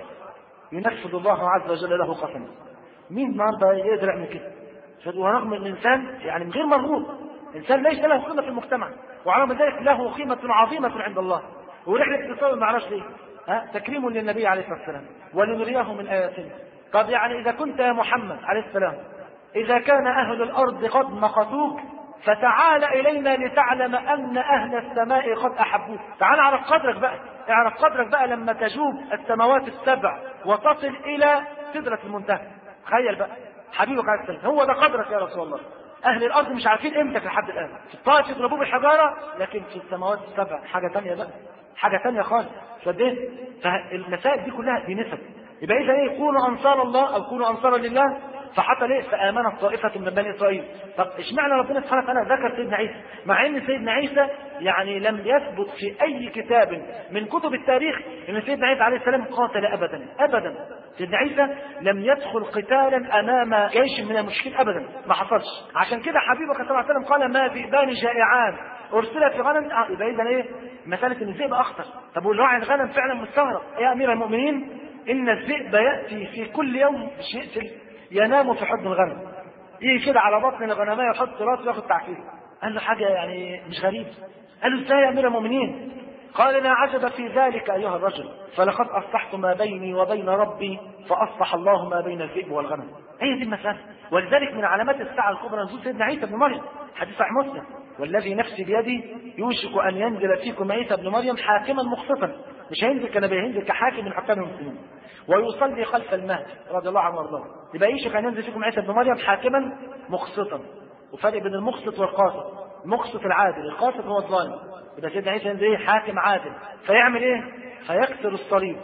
ينفذ الله عز وجل له قسما. مين النهارده يقدر يعمل كده؟ ورغم ان الانسان يعني غير مرغوب، انسان ليس له قيمه في المجتمع، وعلى ذلك له قيمه عظيمه عند الله. ورحله اتصال ما عرفش ليه؟ ها تكريم للنبي عليه الصلاه والسلام ولنريه من اياتنا. طب يعني اذا كنت يا محمد عليه السلام اذا كان اهل الارض قد مقتوك فتعال الينا لتعلم ان اهل السماء قد احبوك. تعال اعرف قدرك بقى، اعرف قدرك بقى لما تجوب السماوات السبع وتصل الى سدره المنتهى. تخيل بقى حبيبك عليه السلام هو ده قدرك يا رسول الله. اهل الارض مش عارفين قيمتك لحد الان، في الطائف يضربوه بالحجاره، لكن في السماوات السبع حاجه ثانيه بقى، حاجه ثانيه خالص. صدقت؟ فالمسائل دي كلها دي نسب. يبقى اذا ايه؟ كونوا انصار الله او كونوا انصارا لله. فحتى ليه؟ فامنت طائفه من بني اسرائيل. طب اشمعنى ربنا سبحانه وتعالى ذكر سيدنا عيسى مع ان سيدنا عيسى يعني لم يثبت في اي كتاب من كتب التاريخ ان سيدنا عيسى عليه السلام قاتل ابدا ابدا. سيدنا عيسى لم يدخل قتالا امام جيش من المشركين ابدا، ما حصلش. عشان كده حبيبك صلى الله عليه وسلم قال ما ذئبان جائعان ارسل في غنم. اه يبقى اذا ايه؟ مساله ان الذئب اخطر. طب والراعي الغنم فعلا مستغرب يا امير المؤمنين ان الذئب ياتي في كل يوم يقتل ينام في حضن الغنم، يجي كده على بطن الغنمية يحط راسه وياخد تعكير. قال له حاجة يعني مش غريب. قال له ازاي يا امير المؤمنين؟ قال لا عجب في ذلك ايها الرجل، فلقد اصلحت ما بيني وبين ربي فاصلح الله ما بين الذئب والغنم. هي دي المسألة. ولذلك من علامات الساعة الكبرى نزول سيدنا عيسى بن مريم، حديث صحيح مسلم: والذي نفسي بيدي يوشك ان ينزل فيكم عيسى بن مريم حاكما مقسطا. مش هينزل كنبي، هينزل كحاكم من حكام المسلمين ويصلي خلف المهدي رضي الله عنه وارضاه. يبقى يوشك ان ينزل فيكم عيسى بن مريم حاكما مقسطا. وفرق بين المقسط والقاسط، المقسط العادل، القاسط هو الظالم. يبقى سيدنا عيسى ينزل ايه؟ حاكم عادل. فيعمل ايه؟ فيكسر الصليب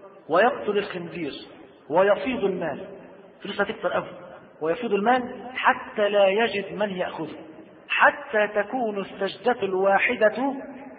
ويقتل الخنزير ويفيض المال، فلوس هتكتر قوي، ويفيض المال حتى لا يجد من يأخذه، حتى تكون السجدة الواحدة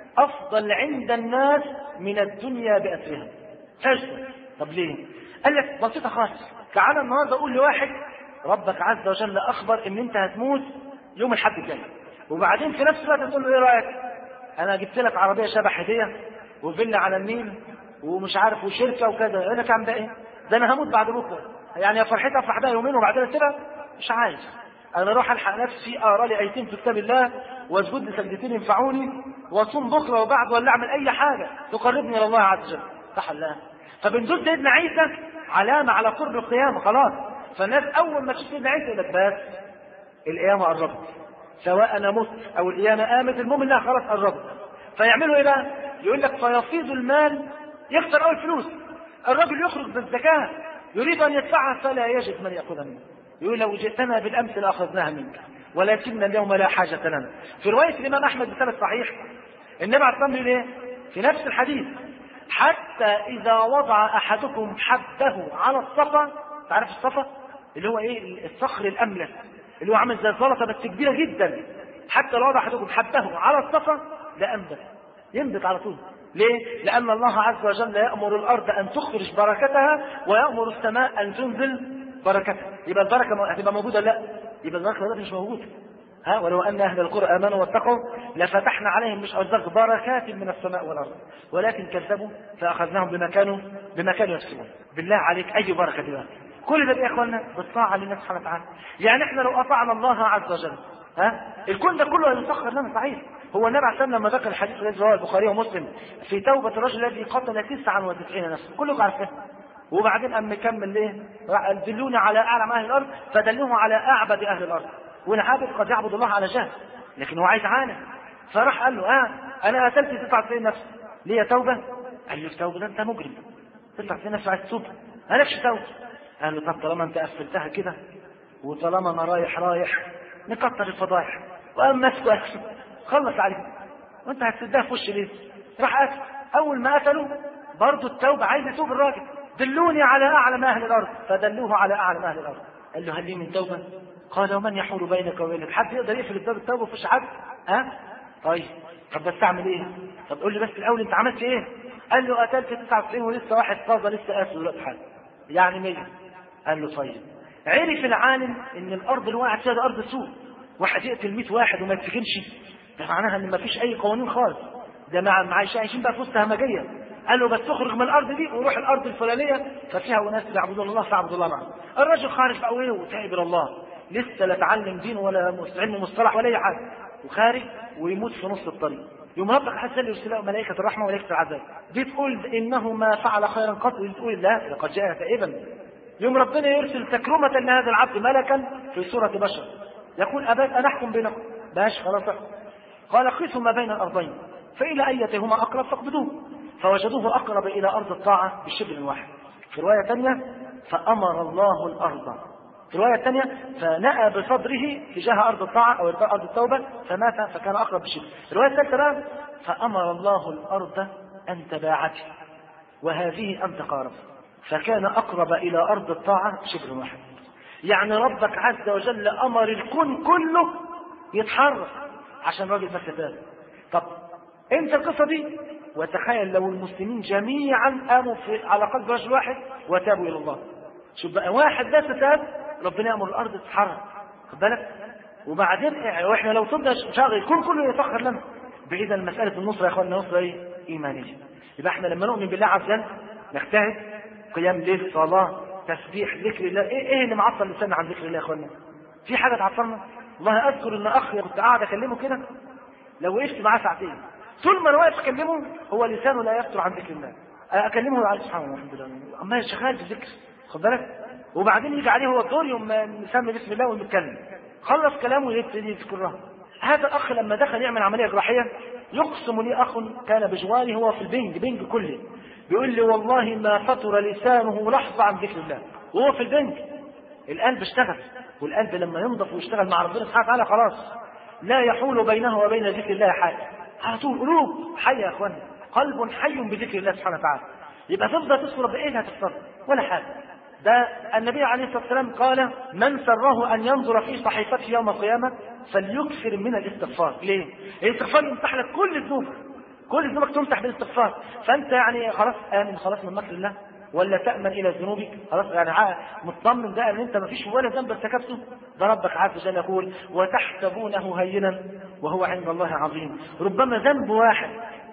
أفضل عند الناس من الدنيا بأسرها. سجدة. طب ليه؟ قال لك بسيطة خالص. تعالى النهارده أقول لواحد ربك عز وجل أخبر إن أنت هتموت يوم الحد الجاي، وبعدين في نفس الوقت تقول له إيه رأيك؟ أنا جبت لك عربية شبه هدية وفيلا على النيل ومش عارف وشركه وكذا، يقول لك عم ده ايه؟ ده انا هموت بعد بكره، يعني يا فرحتي افرح بها يومين وبعدين اسيبها؟ مش عايز. انا اروح الحق نفسي اقرا لي ايتين في كتاب الله واسجد لي سجدتين ينفعوني واصوم بكره وبعد ولا اعمل اي حاجه تقربني الى الله عز وجل. صح الله؟ فبنزول سيدنا عيسى علامه على قرب القيامه خلاص. فالناس اول ما تشوف سيدنا عيسى يقول لك بس القيامه قربت، سواء انا مت او القيامه قامت، المهم انها خلاص قربت. فيعملوا ايه بقى؟ يقول لك فيفيض المال، يخسر اول فلوس. الرجل يخرج بالزكاه يريد ان يدفعها فلا يجد من ياخذها منه، يقول لو جئتنا بالامس لاخذناها منك ولكن اليوم لا حاجه لنا. في روايه الامام احمد بسند صحيح النبي عليه الصلاه والسلام يقول ايه في نفس الحديث؟ حتى اذا وضع احدكم حده على الصفا، تعرف الصفا اللي هو ايه؟ الصخر الاملس اللي هو عامل زي الزلطه بس كبيره جدا، حتى لو وضع احدكم حده على الصفا لانبت، ينبت على طول. ليه؟ لأن الله عز وجل يأمر الأرض أن تخرج بركتها ويأمر السماء أن تنزل بركتها. يبقى البركة هتبقى موجودة؟ لا، يبقى البركة دلوقتي مش موجودة. ها ولو أن أهل القرى آمنوا واتقوا لفتحنا عليهم مش أرزاق بركات من السماء والأرض ولكن كذبوا فأخذناهم بما كانوا بما كانوا يكسبون. بالله عليك أي بركة دلوقتي؟ كل ده يا إخواننا بالطاعة لله سبحانه وتعالى. يعني إحنا لو أطعنا الله عز وجل ها الكون ده كله هيسخر لنا. صحيح هو النبي عليه الصلاه والسلام لما ذكر الحديث الذي رواه البخاري ومسلم في توبه الرجل الذي قتل تسعة وتسعين نفسا كلكم عارفين، وبعدين قام مكمل ليه؟ دلوني على اعلم اهل الارض فدلوه على اعبد اهل الارض. والعابد قد يعبد الله على جهل لكن هو عايز عالم، فراح قال له اه انا قتلت تسعة وتسعين نفسا ليه توبه؟ قال له توبه؟ ده انت مجرم، تسعة وتسعين نفسا عايز تتوب مالكش توبه. قال له طب طالما انت قفلتها كده وطالما انا رايح رايح نكتر الفضايح وقام ماسكه خلص عليه وانت هتسدها في وش ليه؟ راح قتل. اول ما قتلوا برضه التوبه عايز يتوب الراجل، دلوني على اعلم اهل الارض فدلوه على اعلم اهل الارض. قال له هل لي من توبه؟ قال ومن يحول بينك وبينك؟ حد يقدر يقفل باب التوبه ويخش حد؟ ها؟ طيب طب بس اعمل ايه؟ طب قول لي بس الاول انت عملت ايه؟ قال له قتلت تسعة وتسعين ولسه واحد طازه لسه قاتل دلوقتي حاجه يعني مية. قال له طيب. عرف العالم ان الارض اللي وقعت فيها ده ارض سوء، واحد يقتل مئة واحد وما يتسجنش، ده معناها ان ما فيش اي قوانين خالص، ده مع عايشين بقى في وسط همجيه. قال له بس تخرج من الارض دي وروح الارض الفلانيه ففيها ناس يعبدون الله فاعبدوا الله معه. الرجل خارج بقى وايه وتائب الى الله، لسه لا تعلم دين ولا علم مصطلح ولا اي حاجه، وخارج ويموت في نص الطريق. يوم ربك حتى يرسل ملائكه الرحمه وملائكه العذاب، دي تقول انه ما فعل خيرا قط ودي تقول لا لقد جاء تائبا. يوم ربنا يرسل تكرمه لهذا العبد ملكا في صوره بشر يقول ابات ان احكم بينكم، باش خلاص. قال قسوا ما بين الارضين فإلى أيتهما أقرب فاقبضوه، فوجدوه أقرب إلى أرض الطاعة بشبر واحد. في رواية ثانية فأمر الله الأرض، في رواية ثانية فنأى بصدره تجاه أرض الطاعة أو أرض التوبة فمات فكان أقرب بشبر. الرواية الثالثة بقى فأمر الله الأرض أن تباعته وهذه أن تقارب فكان أقرب إلى أرض الطاعة بشبر واحد. يعني ربك عز وجل أمر الكون كله يتحرك عشان راجل بس تاب. طب انت القصه دي وتخيل لو المسلمين جميعا قاموا في على قلب رجل واحد وتابوا الى الله. شوف بقى واحد بس تاب ربنا يامر الارض تتحرك، خد بالك. وبعدين واحنا لو صدنا شغل الكون كله يسخر لنا. باذا مساله النصره يا اخواننا نصره ايه؟ ايمانيه. يبقى احنا لما نؤمن بالله عز وجل نجتهد قيام ليل صلاه تسبيح ذكر الله. ايه ايه اللي معطل لساننا عن ذكر الله يا اخواننا؟ في حاجه تعطلنا؟ والله اذكر ان اخ كنت قاعد اكلمه كده لو وقفت معاه ساعتين طول ما انا واقف اكلمه هو لسانه لا يفتر عن ذكر الله، اكلمه على سبحان الله الحمد لله اما شغال بالذكر، خد بالك. وبعدين يجي عليه هو الدور يوم نسمي بسم الله ونتكلم، خلص كلامه يبتدي يذكرها. هذا الاخ لما دخل يعمل عمليه جراحيه يقسم لي اخ كان بجواري هو في البنج بنج كله بيقول لي والله ما فطر لسانه لحظه عن ذكر الله وهو في البنج. القلب اشتغل، والقلب لما ينضف ويشتغل مع ربنا سبحانه وتعالى خلاص لا يحول بينه وبين ذكر الله حاجه، على طول قلوب حيه يا اخوانا، قلب حي بذكر الله سبحانه وتعالى. يبقى تفضل تذكر بايه هتفطر ولا حاجه. ده النبي عليه الصلاه والسلام قال من سره ان ينظر في صحيفته يوم القيامه فليكثر من الاستغفار. ليه؟ الاستغفار يمسح لك كل الذنوب، كل ذنوبك تمسح بالاستغفار. فانت يعني خلاص امن خلاص من مكر الله ولا تأمن إلى ذنوبك خلاص يعني مطمن ده ان انت ما فيش ولا ذنب ارتكبته. ده ربك عز وجل يقول وتحسبونه هينا وهو عند الله عظيم. ربما ذنب واحد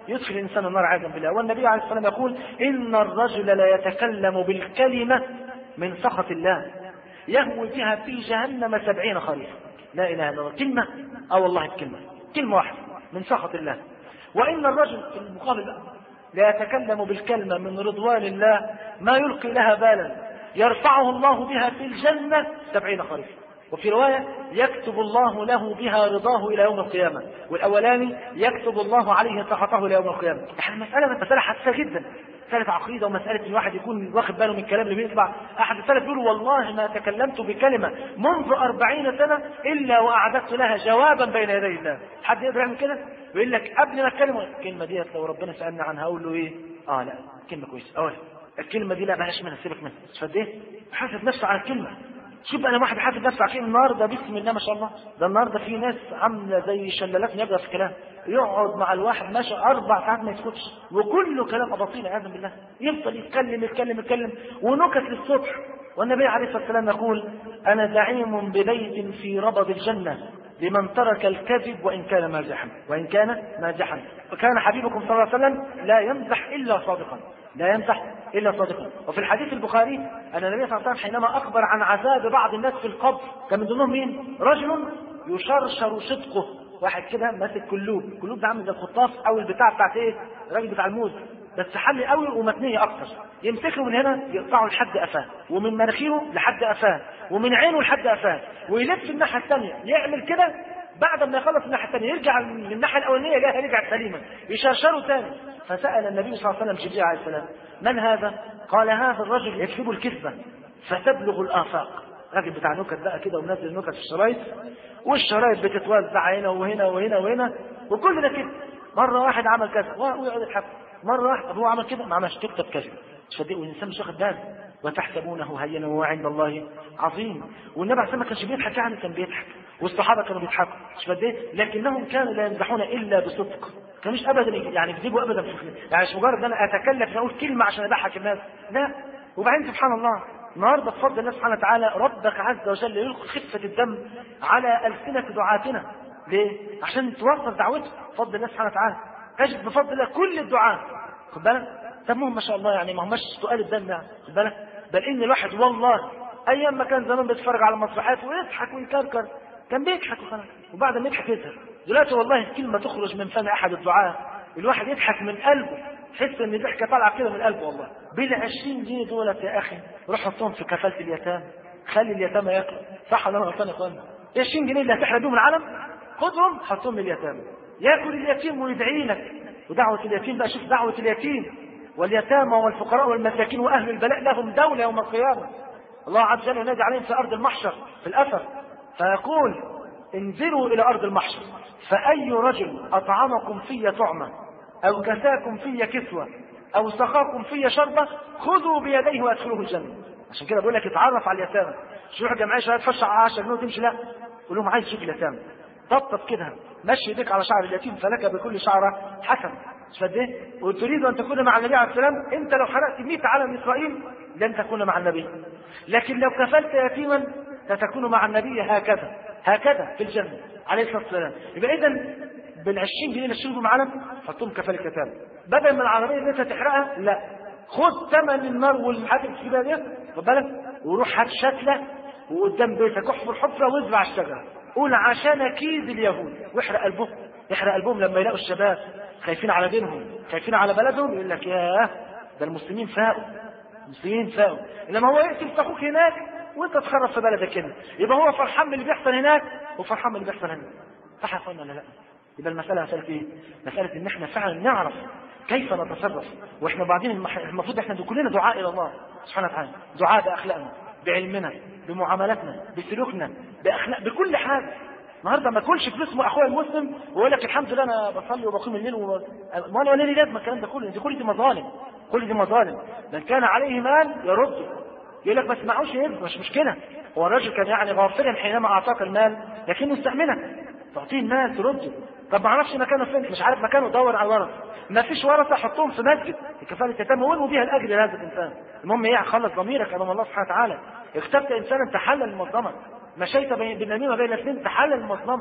يدخل الإنسان النار عياذا بالله. والنبي عليه الصلاة والسلام يقول إن الرجل لا يتكلم بالكلمة من سخط الله يهوي بها في جهنم سبعين خريفا. لا إله إلا الله. كلمة أو والله الكلمة كلمة واحدة من سخط الله. وإن الرجل في المقابل لا يتكلم بالكلمة من رضوان الله ما يلقي لها بالا يرفعه الله بها في الجنة سبعين خريفا. وفي رواية يكتب الله له بها رضاه إلى يوم القيامة. والأولاني يكتب الله عليه سخطه إلى يوم القيامة. يعني المسألة مسألة حساسة جدا، مسألة عقيدة ومسألة ان الواحد يكون واخد باله من الكلام اللي بيطلع. أحد السلف يقول والله ما تكلمت بكلمة منذ أربعين سنة إلا وأعددت لها جوابا بين يدي الله. حد يقدر يعمل كده؟ يقول لك قبل ما اتكلم الكلمة دي لو ربنا سألنا عنها أقول له إيه؟ آه لا كلمة كويسة. أول الكلمة دي لا بلاش منها، سيبك منها. فد إيه؟ حاسب نفسه على الكلمة. شوف انا واحد حاسب نفسه عشان النهارده بسم الله ما شاء الله، ده النهارده في ناس عامله زي شلالات نبره في الكلام، يقعد مع الواحد ماشي اربع ساعات ما يسكتش وكله كلام اباطيل عياذا بالله، يفضل يتكلم يتكلم يتكلم ونكت للصبح. والنبي عليه الصلاه والسلام يقول انا زعيم ببيت في ربض الجنه لمن ترك الكذب وان كان مازحا وان كان مازحا. وكان حبيبكم صلى الله عليه وسلم لا يمزح الا صادقا، لا يمزح إلا صادقا. وفي الحديث البخاري أن النبي صلى الله عليه وسلم حينما أخبر عن عذاب بعض الناس في القبر كان من ضمنهم مين؟ رجل يشرشر صدقه، واحد كده ماسك كلوب، كلوب ده عامل زي الخطاف أو البتاع بتاعت إيه؟ الراجل بتاع الموز، بس حل قوي ومتنية أكتر، يمسكه من هنا يقطعه لحد قفاه، ومن مناخيره لحد قفاه، ومن عينه لحد قفاه، ويلف الناحية الثانية يعمل كده. بعد ما يخلص الناحية الثانية يرجع من الناحية الأولانية يلاقيها رجعت سليما، يشرشره ثاني. فسأل النبي صلى الله عليه وسلم جبريل عليه السلام من هذا؟ قال هذا الرجل يكذب الكذبة فتبلغ الآفاق. راجل بتاع نكت بقى كده ومنزل نكت في الشرايط، والشرايط بتتوزع هنا وهنا وهنا وهنا وكل ده كده. مرة واحد عمل كذا ويقعد يضحك، مرة واحد هو عمل كده ما عملش تكتب كذا. تصدق والإنسان مش واخد باله وتحسبونه هينا وهو عند الله عظيم. والنبي عليه الصلاة والسلام ما كانش بيضحك، يعني كان بيضحك، والصحابة كانوا بيضحكوا مش قد ايه، لكنهم كانوا لا يمزحون إلا بصدق، كانوش ابدا يعني يكذبوا ابدا في الخير. يعني مش مجرد ان انا اتكلف ان اقول كلمه عشان اضحك الناس، لا. وبعدين سبحان الله النهارده بفضل الله سبحانه وتعالى ربك عز وجل يلقي خفه الدم على السنه دعاتنا. ليه؟ عشان توصل دعوته بفضل الله سبحانه وتعالى. تجد بفضل الله كل الدعاء خد بالك دمهم ما شاء الله، يعني ما هماش سؤال الدم يعني خد بالك، بل ان الواحد والله ايام ما كان زمان بيتفرج على المسرحيات ويضحك ويكركر كان بيضحك وخلاص، وبعد ما يضحك يزهق. دلوقتي والله الكلمة تخرج من فم أحد الدعاء الواحد يضحك من قلبه، تحس إن الضحكة طالعة كده من قلبه والله. بالعشرين جنيه دولت يا أخي روح حطهم في كفالة اليتامى، خلي اليتامى ياكلوا، صح ولا أنا غلطان يا إخوانا؟ عشرين جنيه اللي هتحرق بيهم العالم خدهم حطهم لليتامى، ياكل اليتيم ويدعي لك. ودعوة اليتيم بقى شوف دعوة اليتيم واليتامى والفقراء والمساكين وأهل البلاء لهم دولة يوم القيامة. الله عز وجل ينادي عليهم في أرض المحشر في الأثر فيقول انزلوا إلى أرض المحشر فأي رجل أطعمكم في طعمة أو كساكم في كسوة أو سقاكم في شربة خذوا بيديه وأدخلوه الجنة. عشان كده بقول لك اتعرف على اليتامى، مش روح جمعية شوية تخش على عشرة جنيه وتمشي، لا قول لهم عايز تشوف اليتامى، طبطب كده مشي يديك على شعر اليتيم فلك بكل شعرة حسن مش قد ايه. وتريد ان تكون مع النبي عليه السلام، انت لو حرقت مئة علم اسرائيل لن تكون مع النبي، لكن لو كفلت يتيما ستكون مع النبي هكذا هكذا في الجنة عليه الصلاة والسلام. يبقى إذا بالعشرين جنيه اللي تشتروا علم حطهم كفالة يتامى، بدل من العربية اللي انت تحرقها لا خد ثمن النار والحاجة الكبيرة دي خد بالك وروح هات شتلة وقدام بيتك احفر حفرة وازرع الشجرة، قول عشان اكيد اليهود واحرق قلبهم، يحرق قلبهم لما يلاقوا الشباب خايفين على دينهم خايفين على بلدهم، يقول لك ياه ده المسلمين فاقوا المسلمين فاقوا، انما هو يقتل اخوك هناك وانت تخرب في بلدك هنا، يبقى هو فرحان باللي بيحصل هناك وفرحان باللي بيحصل هنا. صح يا اخوانا ولا لا؟ يبقى المساله مساله ايه؟ مساله ان احنا فعلا نعرف كيف نتصرف، واحنا بعدين المفروض احنا كلنا دعاء الى الله سبحانه وتعالى، دعاء باخلاقنا بعلمنا بمعاملاتنا بسلوكنا باخلاق بكل حاجه. النهارده ما اكلش فلوس اخويا المسلم ويقول لك الحمد لله انا بصلي وبقوم الليل و... ما انا ليه لازم الكلام ده كله؟ دي كل دي مظالم، كل دي مظالم. من كان عليه مال يرده، يقول لك ما اسمعوش يرد مش مشكله، هو الراجل كان يعني غافلا حينما اعطاك المال لكنه استأمنك تعطيه المال ترده. طب ما اعرفش مكانه فين، مش عارف مكانه دور على الورثه، ما فيش ورثه حطهم في مسجد كفاله يتم وانموا بيها الاجر لهذا الانسان. المهم ايه؟ خلص ضميرك امام الله سبحانه وتعالى. اخترت انسانا تحلل المظلمه، مشيت بين النميمه بين الاثنين تحلل المظلمه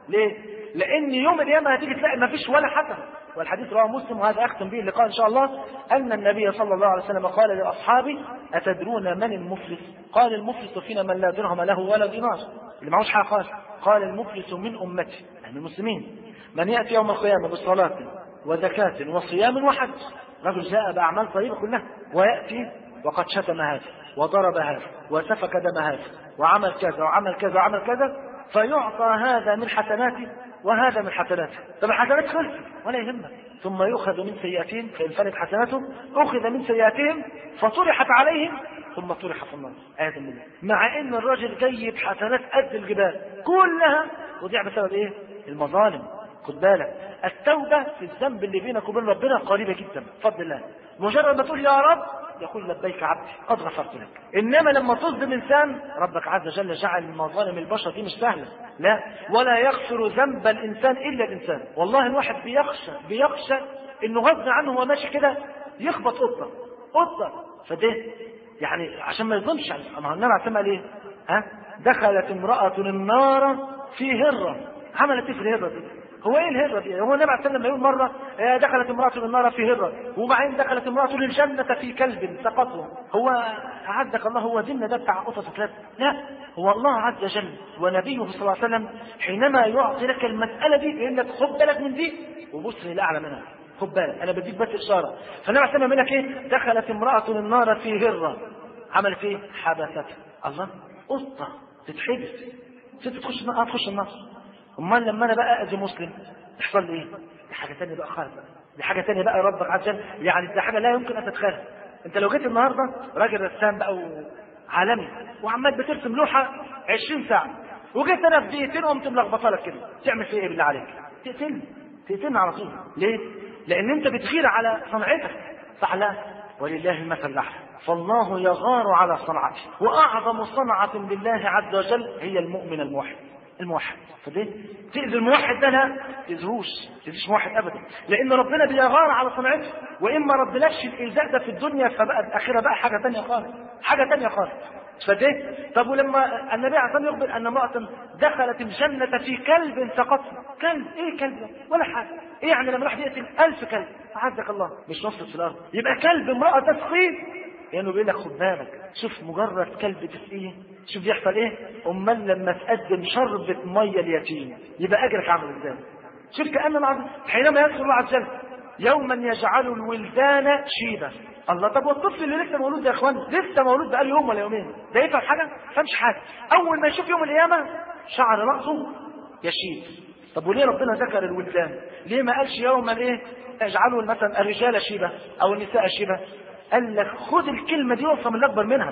ليه؟ لان يوم القيامه هتيجي تلاقي ما فيش ولا حسنه. والحديث رواه مسلم، وهذا اختم به اللقاء ان شاء الله، ان النبي صلى الله عليه وسلم قال لاصحابه: اتدرون من المفلس؟ قال: المفلس فينا من لا درهم له ولا دينار، اللي معهوش حاجه خالص. قال: المفلس من امتي، يعني المسلمين، من ياتي يوم القيامه بصلاه وزكاه وصيام وحج، رجل جاء باعمال طيبه كلها، وياتي وقد شتم هذا وضرب هذا وسفك دم هذا وعمل كذا وعمل كذا وعمل كذا، فيعطى هذا من حسناته وهذا من حسناته. طب الحسنات خلصت ولا يهمك، ثم يؤخذ من سيئاتهم، فإن فنت حسناتهم أخذ من سيئاتهم فطرحت عليهم ثم طرح في النار. آية بالله. مع إن الراجل جايب حسنات قد الجبال كلها وضيع بسبب إيه؟ المظالم. خد بالك، التوبة في الذنب اللي بينك وبين ربنا قريبة جدا بفضل الله. مجرد ما تقول يا رب يقول: لبيك عبدي قد غفرت لك. انما لما تظلم انسان، ربك عز وجل جعل مظالم البشر دي مش سهله، لا، ولا يغفر ذنب الانسان الا الانسان. والله الواحد بيخشى بيخشى انه غصب عنه وهو ماشي كده يخبط قطه قطه فده يعني عشان ما يظلمش. اما النبي عليه الصلاه ليه؟ ها؟ دخلت امراه النار في هره. عملت ايه في الهره دي؟ هو ايه الهره دي؟ هو النبي عليه الصلاه والسلام يقول مره: دخلت امراه النار في هره، وبعدين دخلت امراه للجنه في كلب سقطه. هو اعدك الله، هو ديننا ده بتاع قطط وكلاب؟ لا، هو الله عز وجل ونبيه صلى الله عليه وسلم حينما يعطي لك المساله دي يقول لك: خد بالك من دي وبص لاعلى منها، خد بالك، انا بديك بس اشاره. فالنبي عليه الصلاه والسلام يقول لك ايه؟ دخلت امراه النار في هره، عملت ايه؟ حبست. الله، قطه تتحبس، ست تخش النار تخش النار. امال لما انا بقى اذي مسلم يحصل لي ايه؟ دي حاجه ثانيه بقى خالص، دي حاجه ثانيه بقى ربك عز وجل، يعني دي حاجه لا يمكن ان تتخيلها. انت لو جيت النهارده راجل رسام بقى وعالمي وعمال بترسم لوحه عشرين ساعه، وجيت انا في دقيقتين قمت ملخبطه لك كده، تعمل فيها ايه بالله عليك؟ تقتلني تقتلني على طول. ليه؟ لان انت بتغير على صنعتك، صح؟ لا، ولله المثل الاعلى، فالله يغار على صنعته، واعظم صنعه لله عز وجل هي المؤمن الموحد. الموحد فده تأذي الموحد ده، لا تأذيهوش، تأذيش موحد ابدا، لان ربنا بيغار على صنعته. واما ربناش الايذاء ده في الدنيا فبقى الاخره بقى حاجه ثانيه خالص، حاجه ثانيه خالص. فده طب ولما النبي عليه الصلاه والسلام يخبر ان امراه دخلت الجنه في كلب سقطها، كلب ايه كلب ده؟ ولا حاجه. ايه يعني لما راح يقتل ألف كلب اعزك الله مش نص في الارض يبقى كلب امراه تسقيه؟ يعني بيقول لك خد بالك، شوف مجرد كلب تسقيه شوف بيحصل ايه؟ امال لما تقدم شربة ميه اليتيم يبقى اجرك عامل ازاي؟ شوف كأن العظيم حينما يذكر الله عز وجل: يوما يجعل الولدان شيبا. الله، طب والطفل اللي لسه مولود يا اخوان، لسه مولود بقاله يوم ولا يومين، ده يفهم حاجه؟ ما فهمش حاجه. اول ما يشوف يوم القيامه شعر راسه يشيب. طب وليه ربنا ذكر الولدان؟ ليه ما قالش يوما ايه يجعلوا مثلا الرجال شيبه او النساء شيبه؟ قال لك خد الكلمه دي وافهم اللي اكبر منها،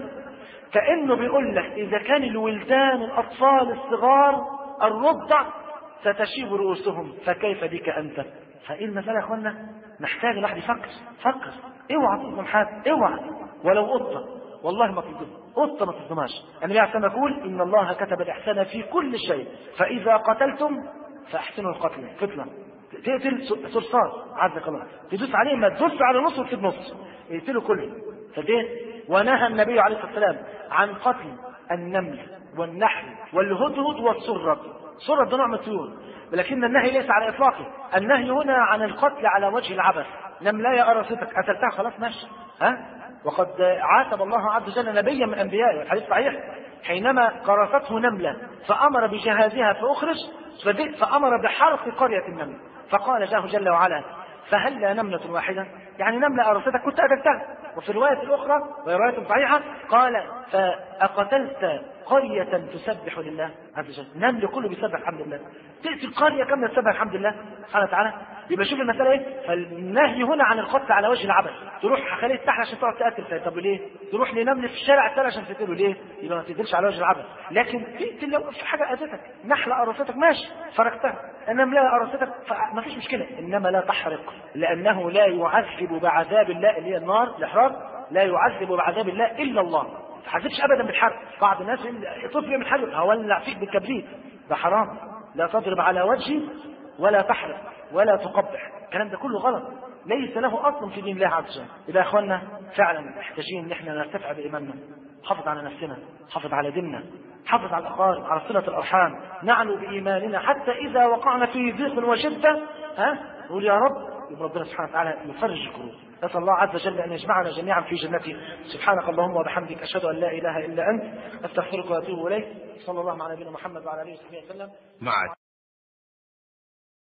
كأنه بيقول لك إذا كان الولدان الأطفال الصغار الرضع ستشيب رؤوسهم فكيف بك أنت؟ فإيه المسألة يا أخوانا؟ نحتاج الواحد يفكر فكر. اوعى تظلم حد، اوعى ولو قطة، والله ما تظلم قطة، ما تظلمهاش. النبي عليه الصلاة والسلام يقول: إن الله كتب الإحسان في كل شيء، فإذا قتلتم فأحسنوا القتل. فتنة تقتل صرصار عزك الله، تدوس عليه ما تدوس على نص وتسيب نص، يقتلوا كله. فده ونهى النبي عليه الصلاة والسلام عن قتل النمل والنحل والهدهد والسرب. السرب ده نوع من الطيور، ولكن النهي ليس على إطلاقه. النهي هنا عن القتل على وجه العبث. نملاية قرصتك قتلتها خلاص ماشي، ها؟ وقد عاتب الله عز وجل نبيا من أنبيائه، الحديث صحيح، حينما قرصته نملة فأمر بجهازها فأخرج فأمر بحرق قرية النمل، فقال له جل وعلا: فهل نملة واحدة؟ يعني نملة قرصتك كنت قتلتها. وفي الرواية الأخرى وهي رواية صحيحة قال: فأقتلت قرية تسبح لله عز وجل. نمل كله بيسبح الحمد لله، تأتي القرية كاملة تسبح الحمد لله سبحانه وتعالى. يبقى شوف المسألة ايه؟ فالنهي هنا عن القتل على وجه العبث. تروح خليه السحر عشان تقعد تقتل فيه، طب ليه؟ تروح لنمل في الشارع الثاني عشان تقتله ليه؟ يبقى ما تقتلش على وجه العبث. لكن تقتل لو في حاجة أذتك، نحلة قرصتك ماشي فرقتها، النملة قرصتك ما فيش مشكلة، إنما لا تحرق، لأنه لا يعذب بعذاب الله اللي هي النار الإحراق، لا يعذب بعذاب الله إلا الله. ما تحذبش أبدا بالحرق. بعض الناس طفل يعمل حرق هولع فيك بالكبريت، ده حرام. لا تضرب على وجهي ولا تحرق ولا تقبح، الكلام ده كله غلط، ليس له أصل في دين الله عز وجل. إذا يا أخوانا فعلا محتاجين ان احنا نرتفع بإيماننا، نحافظ على نفسنا، نحافظ على ديننا، حافظ على الأقارب، على صلة الأرحام، نعلو بإيماننا حتى إذا وقعنا في ضيق وشدة ها نقول يا رب، يبقى ربنا سبحانه وتعالى يفرج الكروب. نسأل الله عز وجل أن يجمعنا جميعا في جنته. سبحانك اللهم وبحمدك، أشهد أن لا إله إلا أنت، أستغفرك وأتوب إليك. صلى الله على نبينا محمد وعلى آله وصحبه وسلم. مع